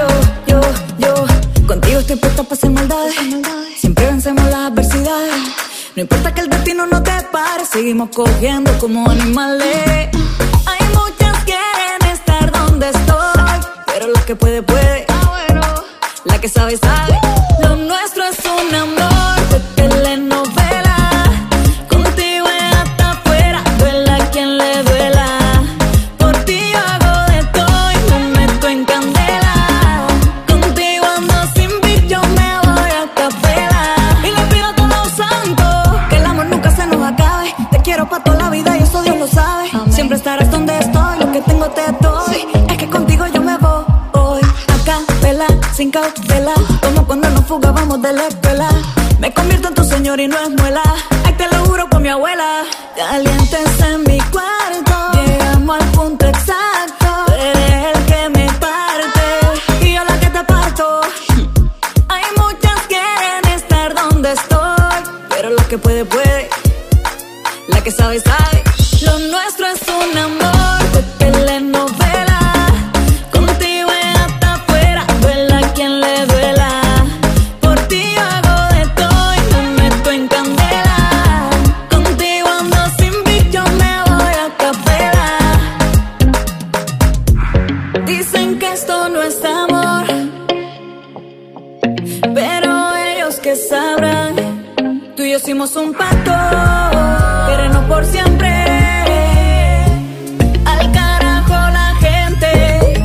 Yo, contigo estoy puesta para hacer maldades. Siempre vencemos las adversidades. No importa que el destino no te pare, seguimos cogiendo como animales. Hay muchas que quieren estar donde estoy, pero la que puede, puede. La que sabe, sabe. Lo nuestro es un amor de telenovela. Contigo es hasta afuera, duela a quien le duela. Por ti yo hago de todo y me meto en candela. Contigo ando sin beat, yo me voy a capela. Y le pido a todos los santos que el amor nunca se nos acabe. Te quiero pa' toda la vida y eso Dios lo sabe. Siempre estarás donde estoy, lo que tengo te doy. Es que contigo yo me voy. Acá, vela, sin cautela, como cuando nos fugábamos de la escuela. Me convierto en tu señor y no es muela. Ay, te lo juro por mi abuela. Calientes en mi cuarto, llegamos al punto exacto. Tú eres el que me parte y yo la que te parto. Hay muchas que quieren estar donde estoy, pero la que puede, puede. La que sabe, sabe. Lo nuestro es un amor de telenovela. Contigo es hasta afuera, duela a quien le duela. Por ti yo hago de todo y me meto en candela. Contigo ando sin beat, yo me voy a capela. Dicen que esto no es amor, pero ellos que sabrán. Tú y yo hicimos un pacto, querernos por siempre. Al carajo la gente.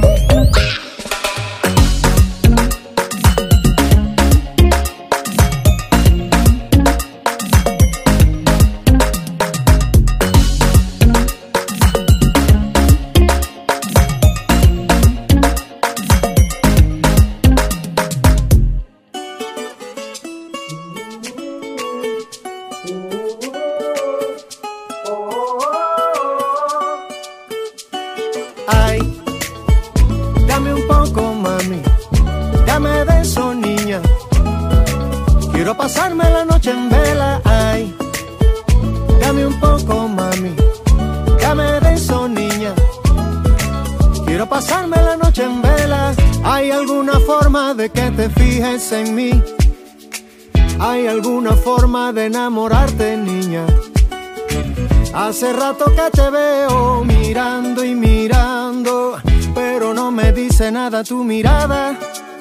Ay, dame un poco, mami, dame de eso, niña. Quiero pasarme la noche en vela. Ay, dame un poco, mami, dame de eso, niña. Quiero pasarme la noche en vela. ¿Hay alguna forma de que te fijes en mí? ¿Hay alguna forma de enamorarte, niña? Hace rato que te veo mirando y mirando, pero no me dice nada tu mirada.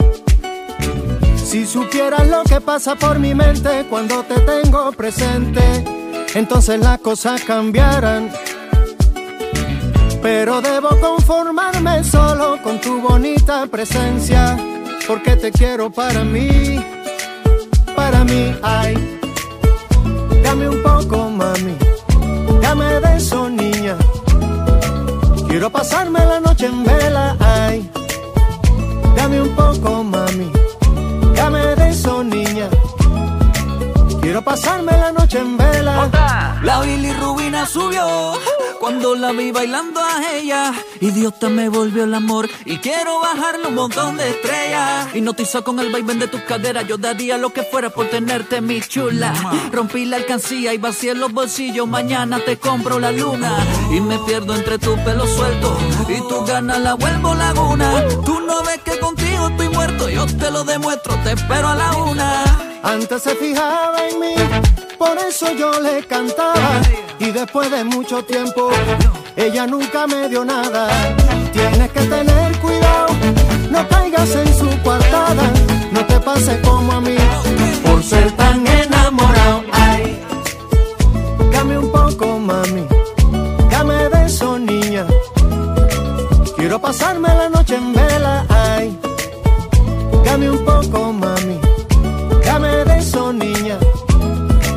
Si supieras lo que pasa por mi mente cuando te tengo presente, entonces las cosas cambiarán. Pero debo conformarme solo con tu bonita presencia, porque te quiero para mí, para mí. Ay, dame un poco, mami, dame de eso, niña. Quiero pasarme la noche en vela. Ay, dame un poco, mami, dame de eso, niña. Quiero pasarme la noche en vela. La bilirrubina subió cuando la vi bailando a ella. Idiota me volvió el amor y quiero bajarle un montón de estrellas. Hipnotizó con el vaivén de tus caderas. Yo daría lo que fuera por tenerte, mi chula. Rompí la alcancía y vacié los bolsillos. Mañana te compro la luna y me pierdo entre tu pelo suelto y tu ganas la vuelvo laguna. Tú no ves que contigo estoy muerto, yo te lo demuestro, te espero a la 1. Antes se fijaba en mí, por eso yo le cantaba. Y después de mucho tiempo, ella nunca me dio nada. Tienes que tener cuidado, no caigas en su coartada. No te pases como a mí, por ser tan enamorado. Ay, dame un poco, mami, dame de eso, niña. Quiero pasarme la noche en vela. Ay, dame un poco, mami, dame de eso, niña.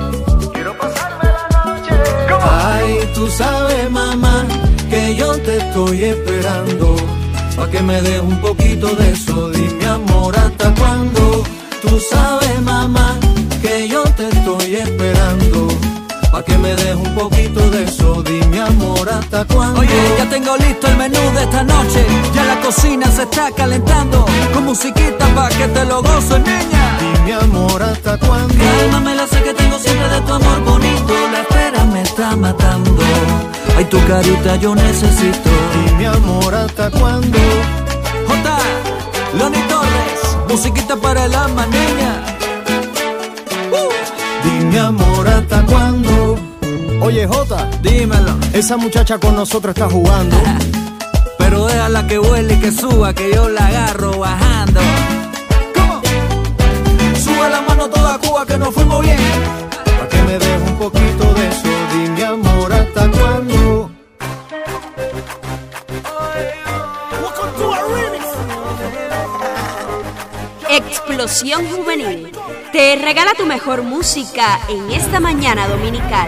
Quiero pasarme la noche. Ay, tú sabes, mamá, que yo te estoy esperando, pa' que me des un poquito de eso. Dime amor, ¿hasta cuándo? Tú sabes mamá que yo te estoy esperando, pa' que me des un poquito de eso. Dime amor, ¿hasta cuándo? Oye, ya tengo listo el menú de esta noche. Ya la cocina se está calentando, con musiquita pa' que te lo gozo, niña. Dime amor, ¿hasta cuándo? Cálmame, la sé que tengo siempre de tu amor bonito. La espera me está matando, ay, tu carita yo necesito. Dime amor, ¿hasta cuándo? J. Lonnie Torres, musiquita para el alma, niña. Dime amor, ¿hasta cuándo? Oye, Jota, dímelo. Esa muchacha con nosotros está jugando. Pero déjala que vuele y que suba, que yo la agarro bajando. ¿Cómo? Sube la mano toda Cuba, que nos fuimos bien. Pa' que me des un poquito de eso. Dime amor, ¿hasta cuándo? Explosión Juvenil te regala tu mejor música en esta mañana dominical.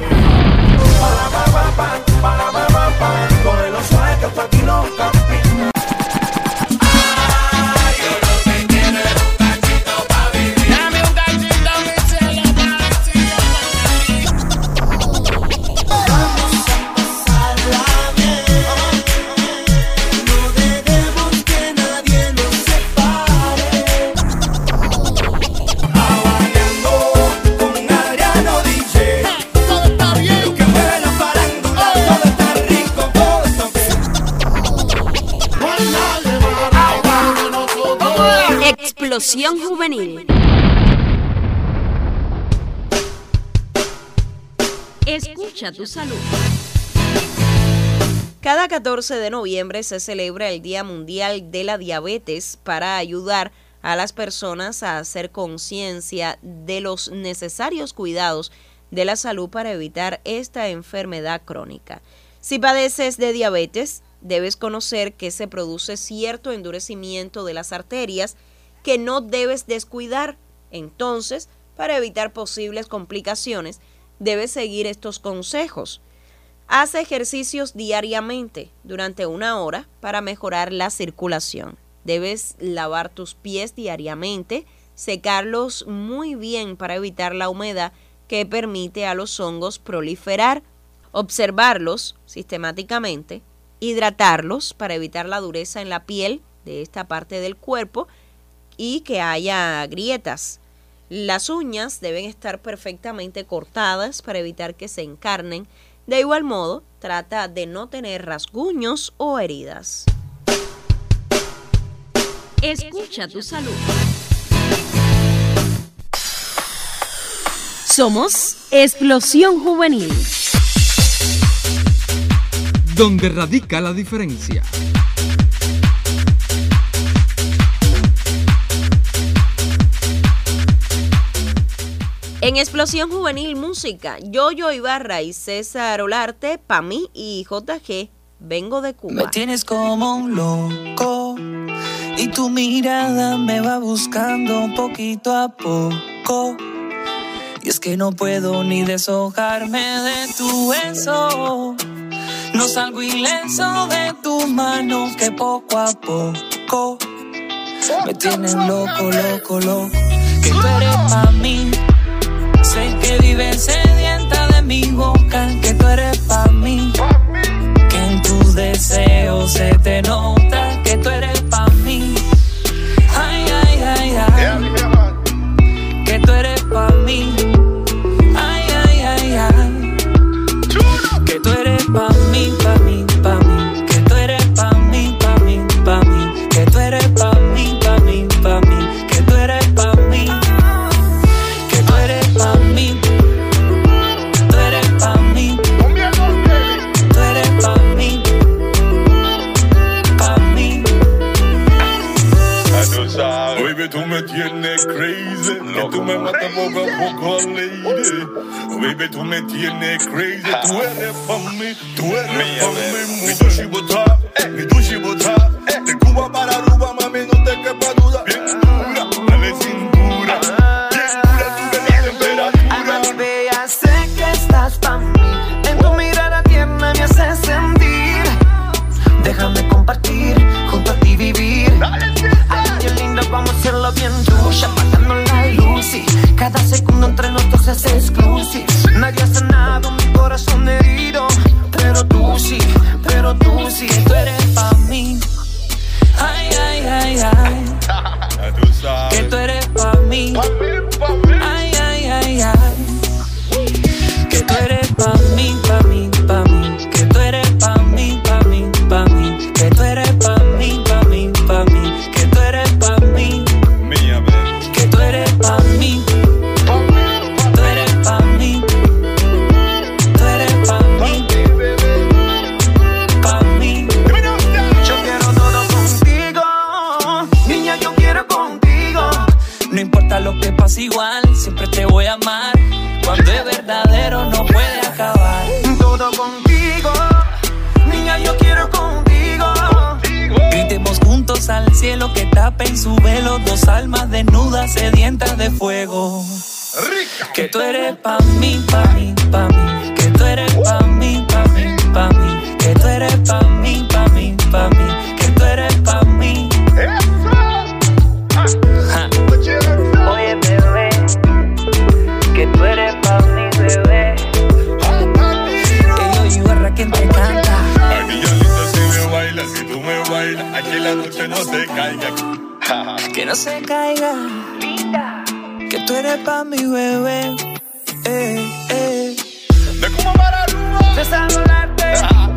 Explosión Juvenil. Escucha tu salud. Cada 14 de noviembre se celebra el Día Mundial de la Diabetes para ayudar a las personas a hacer conciencia de los necesarios cuidados de la salud para evitar esta enfermedad crónica. Si padeces de diabetes, debes conocer que se produce cierto endurecimiento de las arterias que no debes descuidar. Entonces, para evitar posibles complicaciones, debes seguir estos consejos. Haz ejercicios diariamente durante 1 hora para mejorar la circulación. Debes lavar tus pies diariamente, secarlos muy bien para evitar la humedad que permite a los hongos proliferar, observarlos sistemáticamente, hidratarlos para evitar la dureza en la piel de esta parte del cuerpo y que haya grietas. Las uñas deben estar perfectamente cortadas para evitar que se encarnen. De igual modo, trata de no tener rasguños o heridas. Escucha tu salud. Somos Explosión Juvenil, donde radica la diferencia. En Explosión Juvenil Música, Yoyo Ibarra y César Olarte, pa' mí y JG, vengo de Cuba. Me tienes como un loco y tu mirada me va buscando poquito a poco. Y es que no puedo ni deshojarme de tu beso. No salgo ileso de tu mano que poco a poco me tienen loco, loco, loco. Que tú eres pa' mí. Sé que vives sedienta de mi boca, que tú eres pa' mí. Que en tus deseos se te nota que tú eres pa' mí. Ay, ay, ay, ay. Que tú eres pa' mí. Ay, ay, ay, ay. Que tú eres pa' mí, pa' mí, pa' mí. Que tú eres pa' mí, pa' mí, pa' mí. Que tú eres pa' mí, pa' mí, pa' mí. Que tú eres pa' mí. Que tú eres pa' mí. Tú eres pa' mí. Tú eres pa' mí. Pa' mí. Baby, tú me tienes crazy, que tú me matas poco a poco, lady. Baby, tú me tienes crazy, tú eres pa' mí, tú eres pa' mí. Mi dushibota, mi dushibota, de Cuba para Aruba, mami, no te quepa duda. Bien dura, dale cintura, bien dura, tú ves la temperatura. Ay, mami, bella, sé que estás pa' mí. En tu mirada tierna me hace sentir. Déjame de fuego. Que tú eres pa' mí, pa' mí, pa' mí. Que tú eres pa' mí, pa' mí, pa' mí. Que tú eres pa' mí, pa' mí, pa' mí. Que tú eres pa' mí. Oye, bebé, que tú eres pa' mí, bebé. Que yo guerra quien te canta. Aquí ya linda si me bailas, si tú me bailas, aquí la noche no se caiga. Que no se caiga, linda. Que tú eres pa' mi bebé. De como Mararuma, de Sanolarte,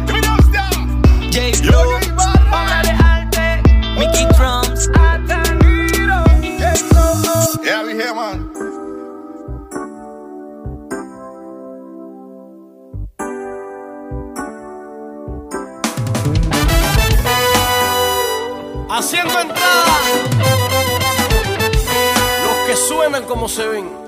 J. Flow, obra de arte, Mickey Drums, Ataniro. Yeah, we here, man. Haciendo entrada, los que suenan como se ven.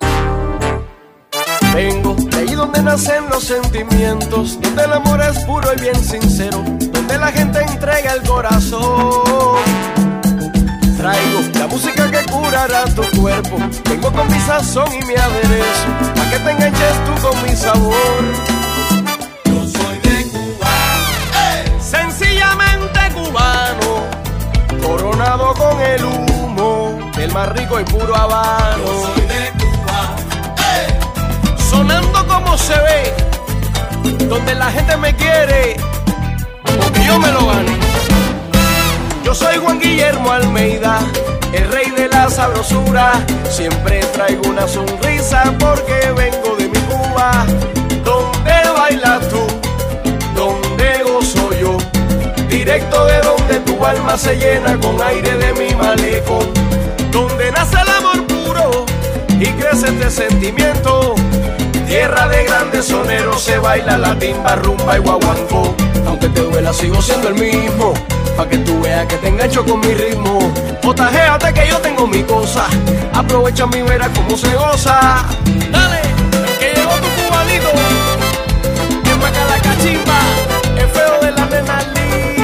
Vengo de ahí donde nacen los sentimientos, donde el amor es puro y bien sincero, donde la gente entrega el corazón. Traigo la música que curará tu cuerpo, vengo con mi sazón y mi aderezo, pa' que te enganches tú con mi sabor. Yo soy de Cuba, sencillamente cubano, coronado con el humo del más rico y puro habano. yo soy de Cuba, sonando como se ve, donde la gente me quiere, porque yo me lo gané. Yo soy Juan Guillermo Almeida, el rey de la sabrosura. Siempre traigo una sonrisa porque vengo de mi Cuba, donde bailas tú, donde gozo yo, directo de donde tu alma se llena con aire de mi malecón, donde nace el amor puro y crece este sentimiento. Tierra de grandes soneros, se baila la timba, rumba y guaguancó. Aunque te duela sigo siendo el mismo, pa' que tú veas que te engancho con mi ritmo. Otajéate que yo tengo mi cosa, aprovecha mi vera como se goza. Dale, que llegó tu cubanito, que maca la cachimba, el feo de la nena linda.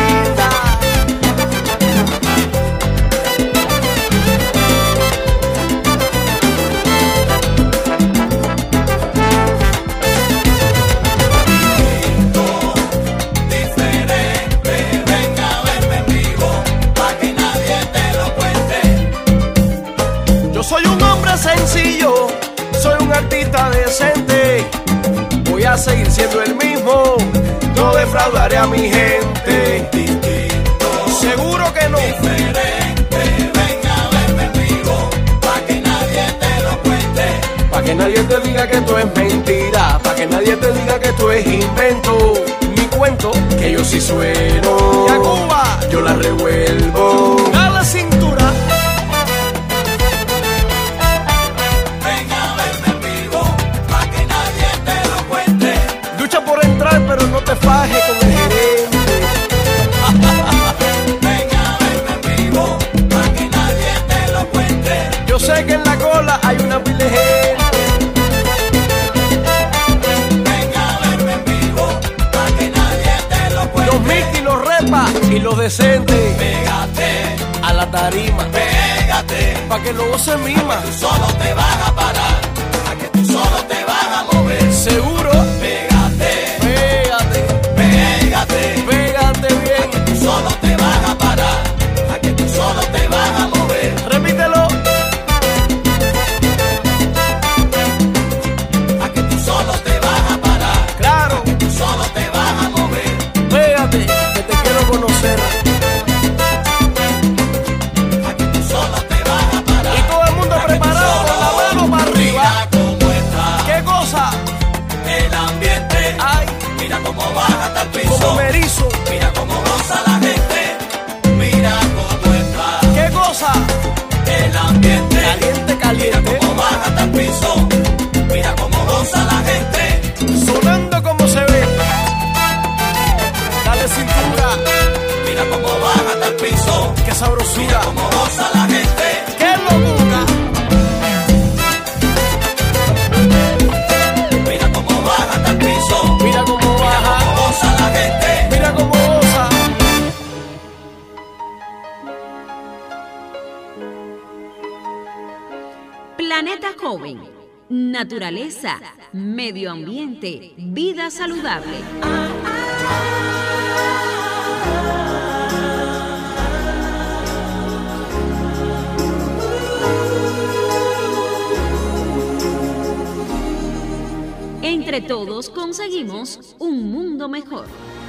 Soy un hombre sencillo, soy un artista decente. Voy a seguir siendo el mismo, no defraudaré a mi gente. Seguro que no. venga a verme en vivo, pa' que nadie te lo cuente. Pa' que nadie te diga que esto es mentira, pa' que nadie te diga que esto es invento. Mi cuento, que yo sí sueno. Y a Cuba, yo la revuelvo. Dale cintura. Pero no te fajes con el gerente. Venga a verme en vivo, pa' que nadie te lo cuente. Yo sé que en la cola hay una pila de gente. Venga a verme en vivo, pa' que nadie te lo cuente. Los Mickey, los Repa y los decentes. Pégate a la tarima, pégate, pa' que luego se mima. Tú solo te vas a parar, a que tú solo te vas a mover. Seguro. Pégate bien, a que tú solo te vas a parar, a que tú solo te vas a mover. Repítelo. A que tú solo te vas a parar, claro, a que tú solo te vas a mover. Pégate, que te quiero conocer. A que tú solo te vas a parar. Y todo el mundo preparado con la mano para arriba. Mira cómo está. ¿Qué cosa? El ambiente. Ay. Mira cómo baja hasta el piso. Como me erizo. Mira cómo goza la gente. Mira cómo está. ¿Qué cosa? El ambiente. Caliente, caliente. Mira cómo baja hasta el piso. Mira cómo goza la gente. Sonando como se ve. Dale cintura. Mira cómo baja hasta el piso. Qué sabrosura. Mira cómo goza la gente. Qué locura. Mira cómo baja hasta el piso. Mira cómo baja. Mira cómo goza la gente. Mira cómo goza. Joven. Naturaleza, medio ambiente, vida saludable. Entre todos conseguimos un mundo mejor.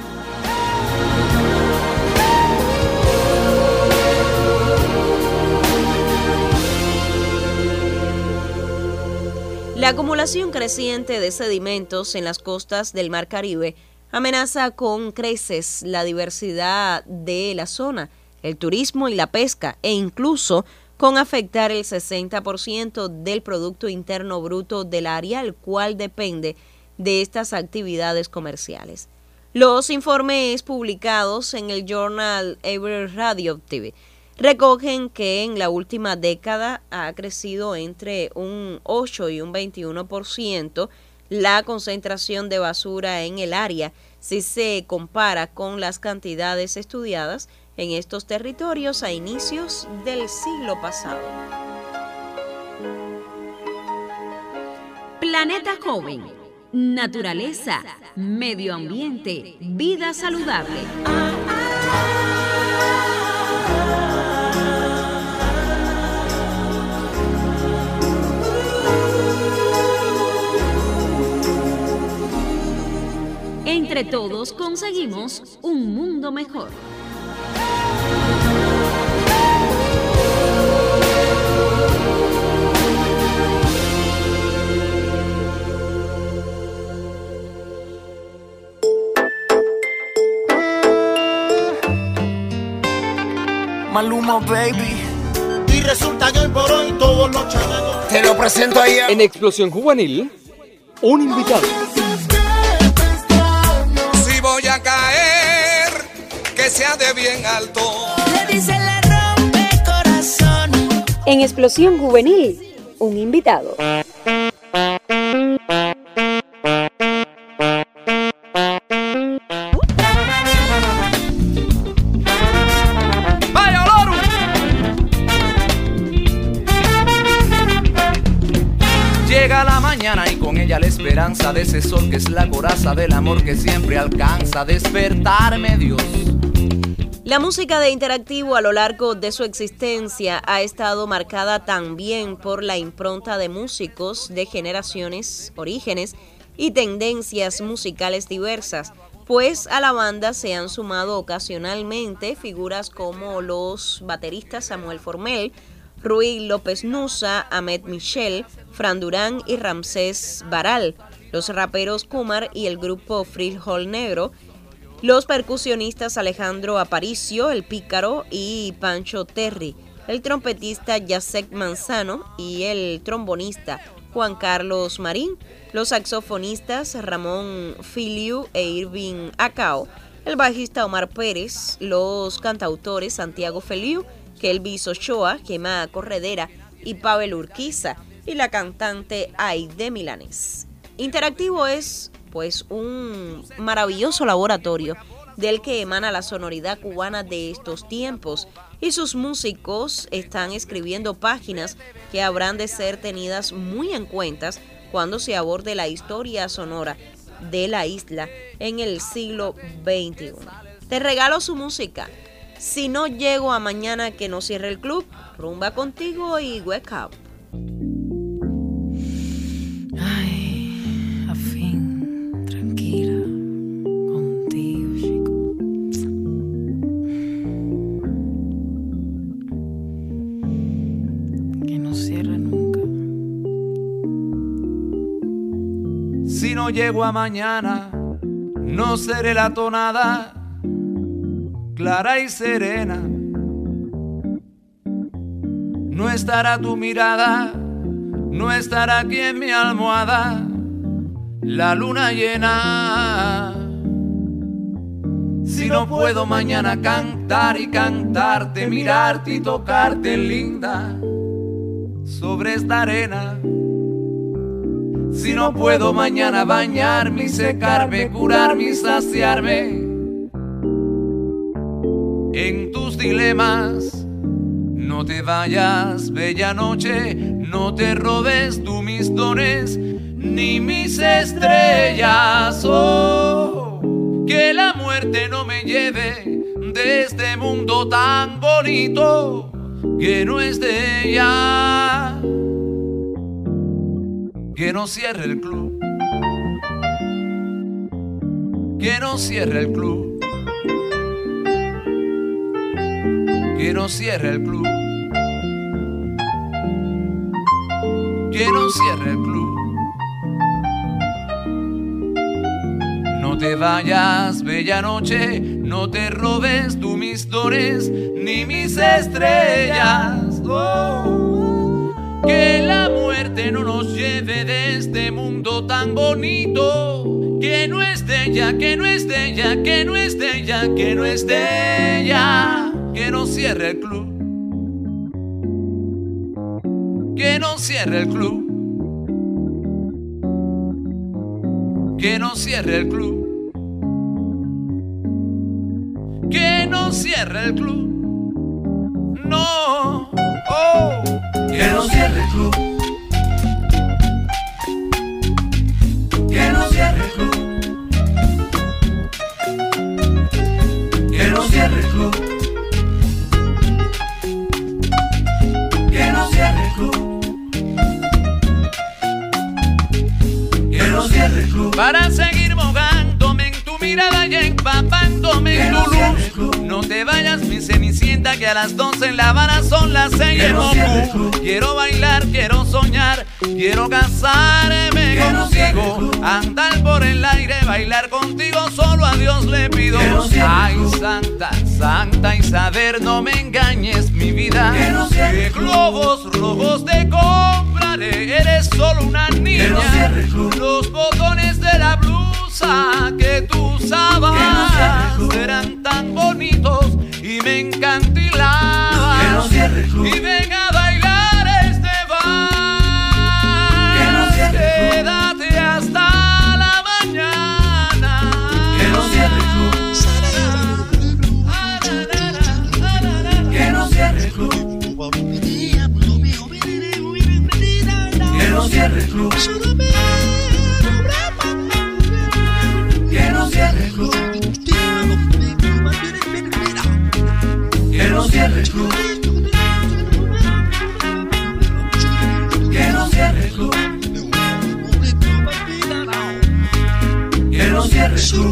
La acumulación creciente de sedimentos en las costas del Mar Caribe amenaza con creces la diversidad de la zona, el turismo y la pesca, e incluso con afectar el 60% del Producto Interno Bruto del área, el cual depende de estas actividades comerciales. Los informes publicados en el Journal Every Radioactive recogen que en la última década ha crecido entre un 8 y un 21% la concentración de basura en el área si se compara con las cantidades estudiadas en estos territorios a inicios del siglo pasado. Planeta Joven. Naturaleza, medio ambiente, vida saludable. Entre todos conseguimos un mundo mejor. Maluma, baby. Y resulta que hoy por hoy todos los chamacos. Te lo presento ahí. En Explosión Juvenil, un invitado. Si voy a caer, que sea de bien alto. Le dice le rompe corazón. En Explosión Juvenil, un invitado. Llega la mañana y con ella la esperanza de ese sol que es la coraza del amor que siempre alcanza. Despertarme, Dios. La música de Interactivo a lo largo de su existencia ha estado marcada también por la impronta de músicos de generaciones, orígenes y tendencias musicales diversas, pues a la banda se han sumado ocasionalmente figuras como los bateristas Samuel Formel, Ruy López Nusa, Ahmed Michel, Fran Durán y Ramsés Baral, los raperos Kumar y el grupo Frijol Negro, los percusionistas Alejandro Aparicio, el Pícaro y Pancho Terry, el trompetista Jacek Manzano y el trombonista Juan Carlos Marín, los saxofonistas Ramón Filiu e Irving Acao, el bajista Omar Pérez, los cantautores Santiago Feliu, Kelvis Ochoa, Gemma Corredera y Pavel Urquiza, y la cantante Aide Milanés. Interactivo es, pues, un maravilloso laboratorio del que emana la sonoridad cubana de estos tiempos, y sus músicos están escribiendo páginas que habrán de ser tenidas muy en cuenta cuando se aborde la historia sonora de la isla en el siglo XXI. Te regalo su música. Si no llego a mañana que no cierre el club, Rumba Contigo y Wake Up. Ay, a fin, tranquila, contigo, chico. Que no cierre nunca. Si no llego a mañana, no seré la tonada clara y serena. No estará tu mirada, no estará aquí en mi almohada la luna llena. Si no puedo mañana cantar y cantarte, mirarte y tocarte, linda, sobre esta arena. Si no puedo mañana bañarme y secarme, curarme y saciarme en tus dilemas, no te vayas, bella noche, no te robes tú mis dones ni mis estrellas. Oh, que la muerte no me lleve de este mundo tan bonito que no es de ella. Que no cierre el club, que no cierre el club, que no cierre el club, que no cierre el club. No te vayas, bella noche, no te robes tú mis dones ni mis estrellas. Oh, que la muerte no nos lleve de este mundo tan bonito, que no es de ella, que no es de ella, que no es de ella, que no es de ella. Que no cierre el club, que no cierre el club, que no cierre el club, que no cierre el club. No, oh, que no cierre el club, que no cierre el club, que no cierre el club, que no cierre el club, que no cierre el club. Para seguir mojándome en tu mirada y empapándome en tu luz. No te vayas, mi cenicienta, que a las 12 en La Habana son las 6 en Moscú. Quiero bailar, quiero soñar, quiero casarme contigo, andar por el aire, bailar contigo, solo a Dios le pido. Ay, santa, santa Isabel, no me engañes, mi vida, que globos rojos te compraré, eres solo una niña. Los botones de la blusa que tú usabas eran tan bonitos y me encantilaban. Y ven a bailar este vals, quédate hasta la mañana. Que no cierre el club, que no cierre el club, que no cierre el club, que no cierre el club, que no cierre el club, que no cierre el club, que no cierre el club,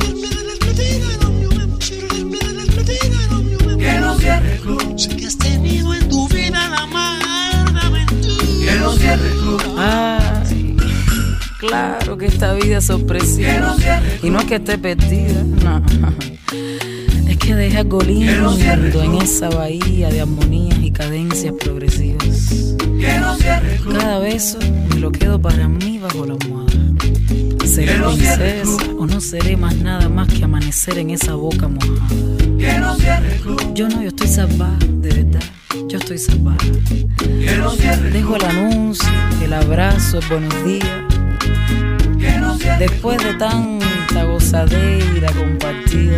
que no cierre el club. Sé que has tenido en tu vida la amarga aventura. Que no cierre el club. Ay, claro que esta vida es sorpresiva. Y no es que esté perdida, no. Es que deja algo lindo en esa bahía de armonías y cadencias progresivas. Cada beso me lo quedo para mí bajo la almohada. ¿Seré princesa o no seré más nada más que amanecer en esa boca mojada? Yo estoy salvada, de verdad, yo estoy salvada. Dejo el anuncio, el abrazo, el buenos días. Después de tanta gozadera compartida.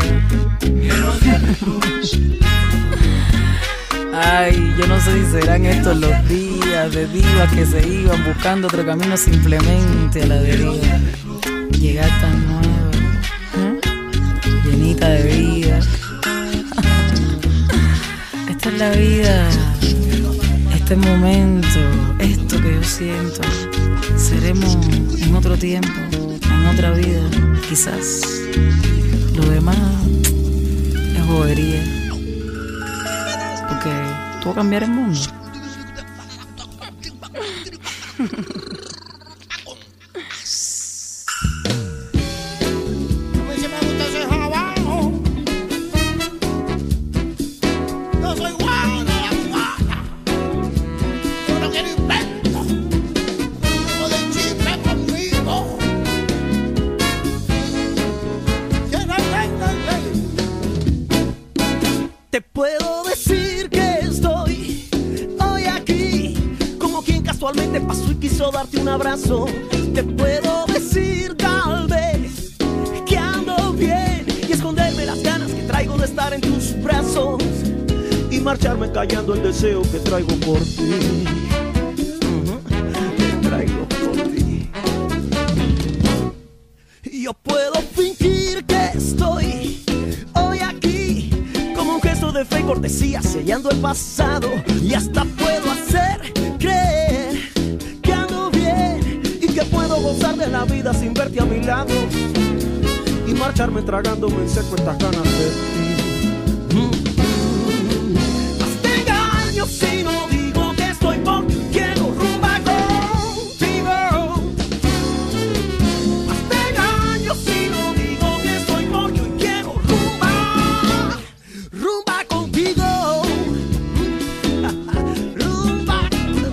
Ay, yo no sé si serán estos los días de divas que se iban buscando otro camino simplemente a la deriva. Llegar tan nueva, llenita de vida. Esta es la vida, este momento, esto que yo siento. Seremos en otro tiempo, en otra vida, quizás. Lo demás es bobería. Porque tú vas a cambiar el mundo. Te puedo decir que estoy hoy aquí, como quien casualmente pasó y quiso darte un abrazo. Te puedo decir tal vez que ando bien y esconderme las ganas que traigo de estar en tus brazos y marcharme callando el deseo que traigo por ti. cortesía sellando el pasado. Y hasta puedo hacer creer que ando bien y que puedo gozar de la vida sin verte a mi lado y marcharme tragándome en seco estas ganas de ti. Hasta engaño si no digo que estoy por quiero rumba contigo. Hasta engaño si no digo que estoy por yo y quiero rumba contigo. Rumba.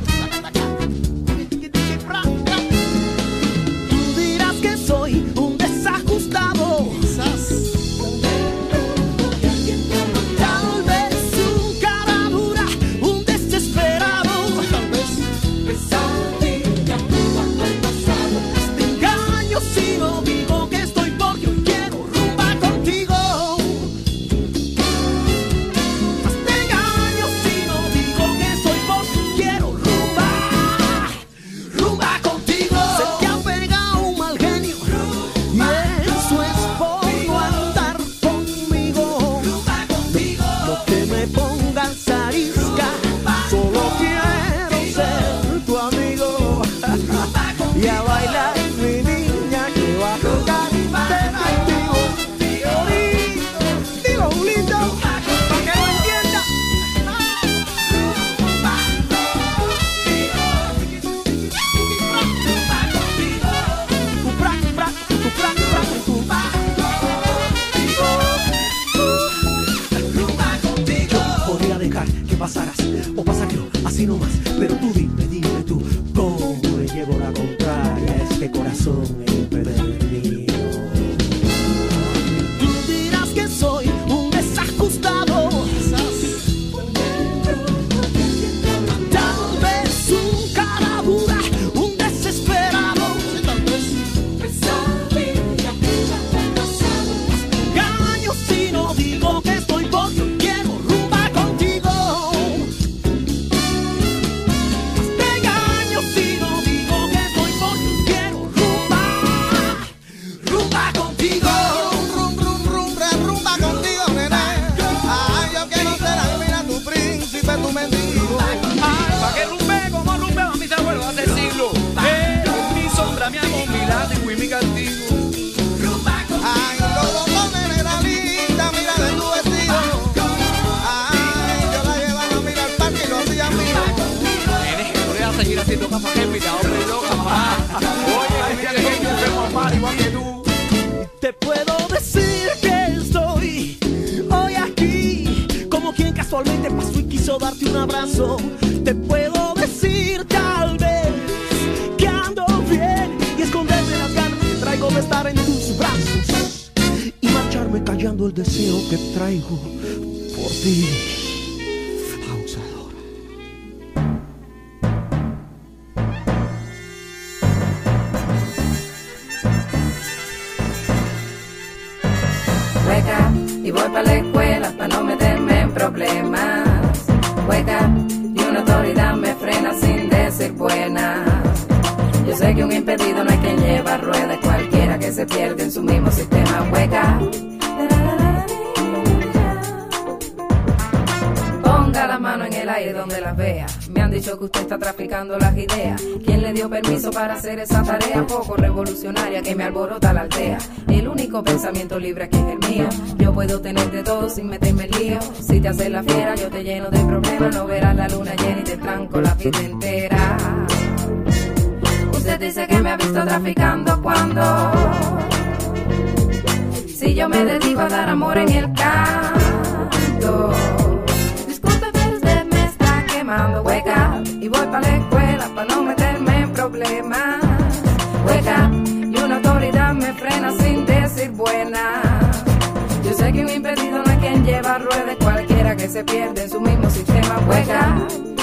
Tú dirás que soy un desajustado. Tal vez un cara dura, un desesperado. Tal vez pesadilla rumba al pasado. Te engaño si no digo que estoy por yo y quiero rumba contigo. Te engaño si no digo que estoy por yo y quiero rumba contigo. Se te ha pegado un mal genio y eso es por no andar conmigo. No te me pongas arisca, solo quiero ser tu amigo. Y a bailar mi niña que va a tocar activo. Dilo lindo, pa' que lo entienda. Podría dejar que pasaras o pasarlo así nomás, pero tú dime tú, ¿cómo le llevo la contraria a este corazón empedernido? Tú dirás que soy un desajustado. Tal vez un cara dura, un desesperado. Tal vez pesadilla al pasado. Engaño si no digo que estoy por yo quiero rumba contigo. Te engaño si no digo que estoy por yo quiero rumba contigo. Rumba contigo, nene. Ay, yo quiero ser mira tu príncipe, tu mendigo. Pa' que rumbe como rumbeaban mis abuelos hace siglos. Mi sombra, mi amor, mi látigo y mi castigo. Ay, los botones, nena linda, mira de tu vestido. Ay, yo la llevaba a mirar al parque y lo hacía mío. Nene, no le vas a seguir haciendo capa que mira, hombre loca, mamá. Oye, mira que yo enfermo mal igual que tú. Te puedo decir que estoy hoy aquí como quien casualmente pasó y quiso darte un abrazo. Te puedo decir tal vez que ando bien y esconderme las ganas que traigo de estar en tus brazos y marcharme callando el deseo que traigo por ti. Abusadora. Hueca y voy para la escuela para no meterme en problemas. Hueca y una autoridad me frena sin decir buenas. Yo sé que un impedido no hay quien lleva ruedas, cualquiera que se pierde en su mismo sistema. Hueca. Ponga la mano en el aire donde las vea. Me han dicho que usted está traficando las ideas. ¿Quién le dio permiso para hacer esa tarea poco revolucionaria que me alborota la aldea? El único pensamiento libre aquí es el mío. Yo puedo tener de todo sin meterme en lío. Si te haces la fiera yo te lleno de problemas. No verás la luna llena y te tranco la vida entera. Usted dice que me ha visto traficando cuando si yo me dedico a dar amor en el canto. Hueca y voy para la escuela para no meterme en problemas. Hueca y una autoridad me frena sin decir buenas. Yo sé que un impedido no hay quien lleva ruedas, cualquiera que se pierde en su mismo sistema. Hueca.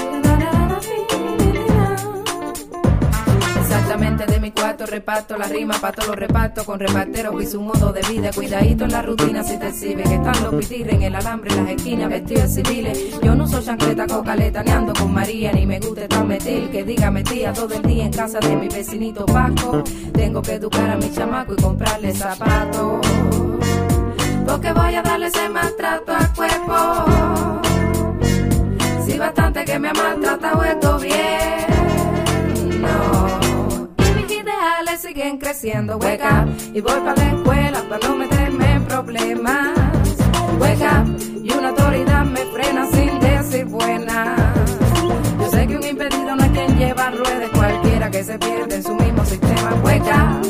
Exactamente de mi cuarto reparto la rima, pato lo reparto con reparteros y su modo de vida. Cuidadito en la rutina si te exhibe, que están los pitirres en el alambre, en las esquinas, vestidos de civiles. Yo no uso chancleta, cocaleta, ni ando con María, ni me gusta tan metil, que diga metía todo el día en casa de mi vecinito Paco. Tengo que educar a mi chamaco y comprarle zapatos, porque voy a darle ese maltrato al cuerpo. que me ha maltratado el gobierno. Y mis ideales siguen creciendo, wake up, y voy para la escuela para no meterme en problemas. Wake up, y una autoridad me frena sin decir buenas. Yo sé que un impedido no es quien lleva ruedas, cualquiera que se pierde en su mismo sistema. Wake up,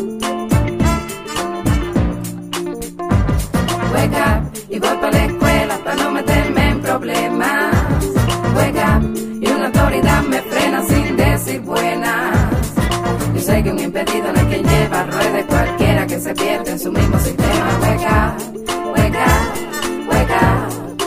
wake up, y voy para la escuela para no meterme en problemas. Wake up, y una autoridad me frena sin decir buenas. Yo sé que un impedido no es quien lleva ruedas, cualquiera que se pierde en su mismo sistema. Wake up, wake up, wake up.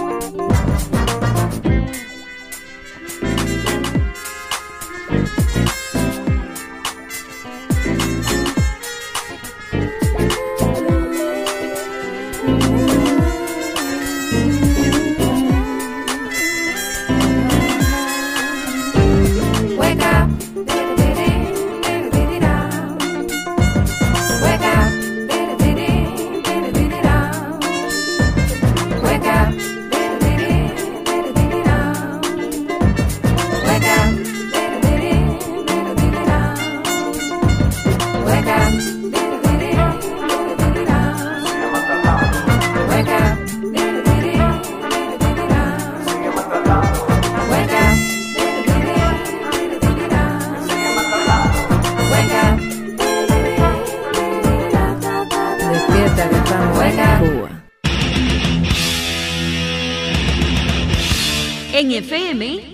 En FM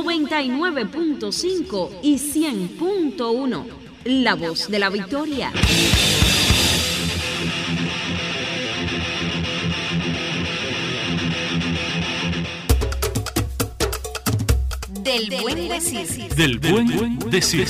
99.5 y 100.1, La Voz de la Victoria. Del buen decir. Del buen decir.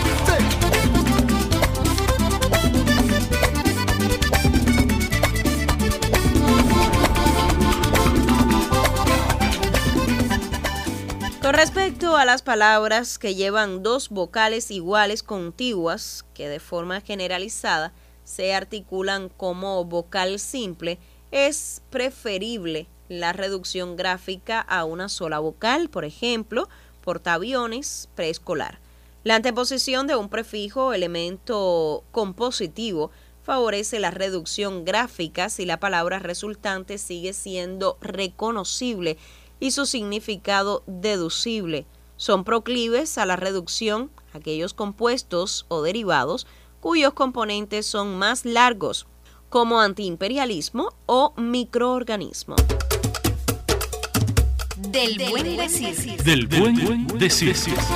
Con respecto a las palabras que llevan dos vocales iguales contiguas, que de forma generalizada se articulan como vocal simple, es preferible la reducción gráfica a una sola vocal, por ejemplo, portaaviones, preescolar. La anteposición de un prefijo o elemento compositivo favorece la reducción gráfica si la palabra resultante sigue siendo reconocible y su significado deducible. Son proclives a la reducción aquellos compuestos o derivados cuyos componentes son más largos, como antiimperialismo o microorganismo. Del buen decir. Del buen decir.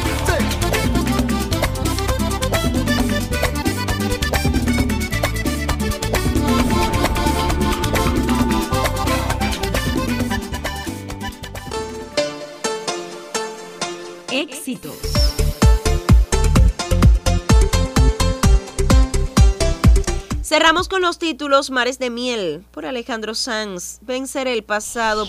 Éxitos. Cerramos con los títulos Mares de Miel por Alejandro Sanz, Vencer el pasado.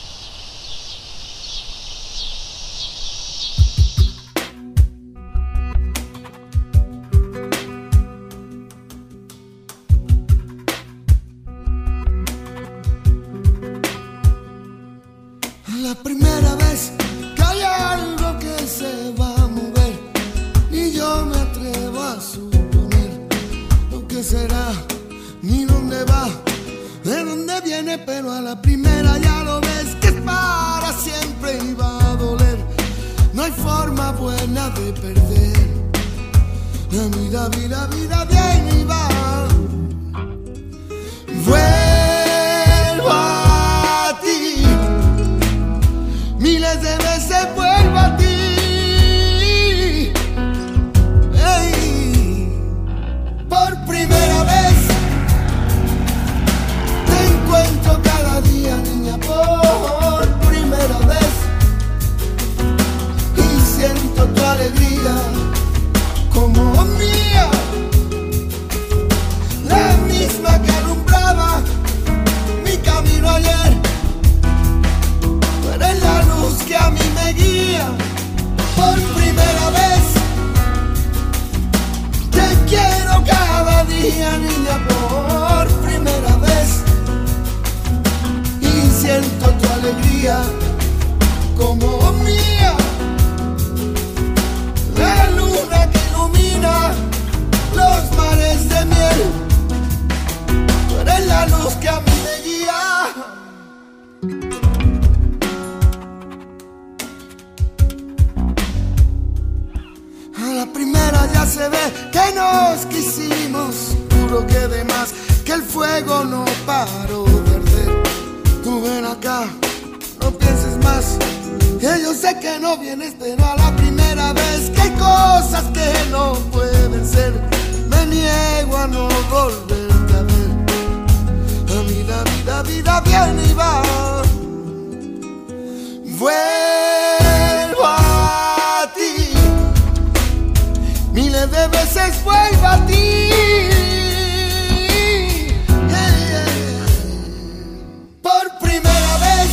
La primera vez que hay algo que se va a mover, ni yo me atrevo a suponer lo que será, ni dónde va, de dónde viene, pero a la primera ya lo ves que es para siempre y va a doler. No hay forma buena de perder. La vida viene y va. Vuelvo a ti. Miles de veces vuelvo a ti. Hey. Por primera vez te encuentro cada día, niña, por primera vez. Y siento tu alegría como mía, la misma que alumbraba mi camino ayer. Tú eres la luz que a mí me guía. Por primera vez te quiero cada día, niña, por primera vez. Y siento tu alegría como mía, de miel. Tú eres la luz que a mí me guía. A la primera ya se ve que nos quisimos. Juro que de más, que el fuego no paró de arder. Tú ven acá, no pienses más, que yo sé que no vienes, pero a la primera vez que hay cosas que no pueden ser, me niego a no volverte a ver. La vida, vida, vida viene y va. Vuelvo a ti, miles de veces vuelvo a ti. Por primera vez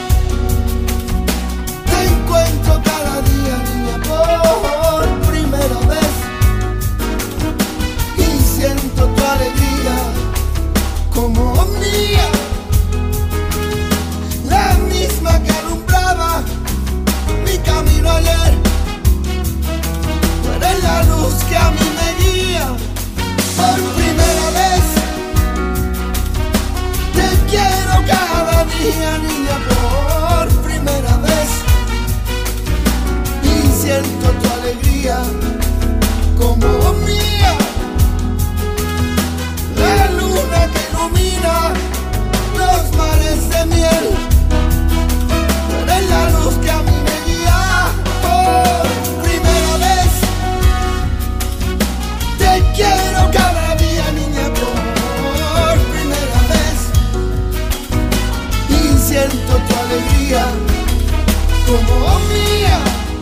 te encuentro cada día, niña, por primera vez, y siento tu alegría como mía, la misma que alumbraba mi camino ayer. Tú eres la luz que a mí me guía. Por primera vez te quiero cada día, niña, por primera vez, y siento tu alegría como mía, la luna que ilumina los mares de miel. Tú eres la luz que a mí me guía. Por primera vez te quiero cada día, niña, por primera vez, y siento tu alegría como mía,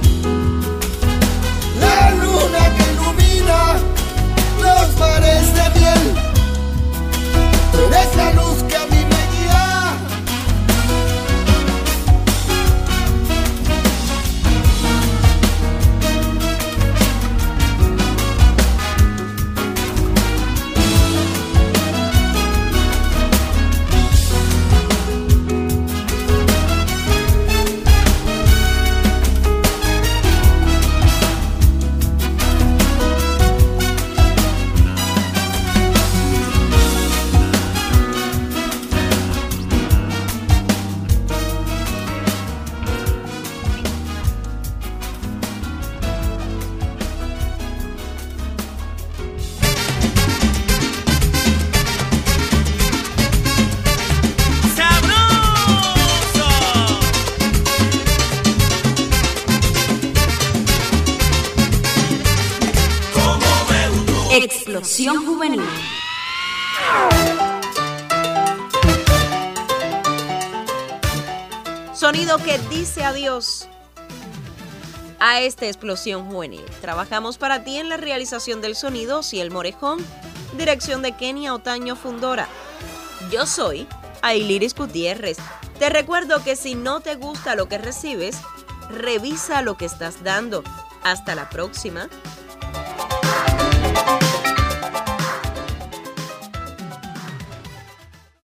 la luna que ilumina los mares de miel. Tú eres la luz que a mí me guía. Explosión Juvenil. Sonido que dice adiós a esta Explosión Juvenil. Trabajamos para ti en la realización del sonido, Ciel Morejón, dirección de Kenia Otaño Fundora. Yo soy Ailiris Gutiérrez. Te recuerdo que si no te gusta lo que recibes, revisa lo que estás dando. Hasta la próxima.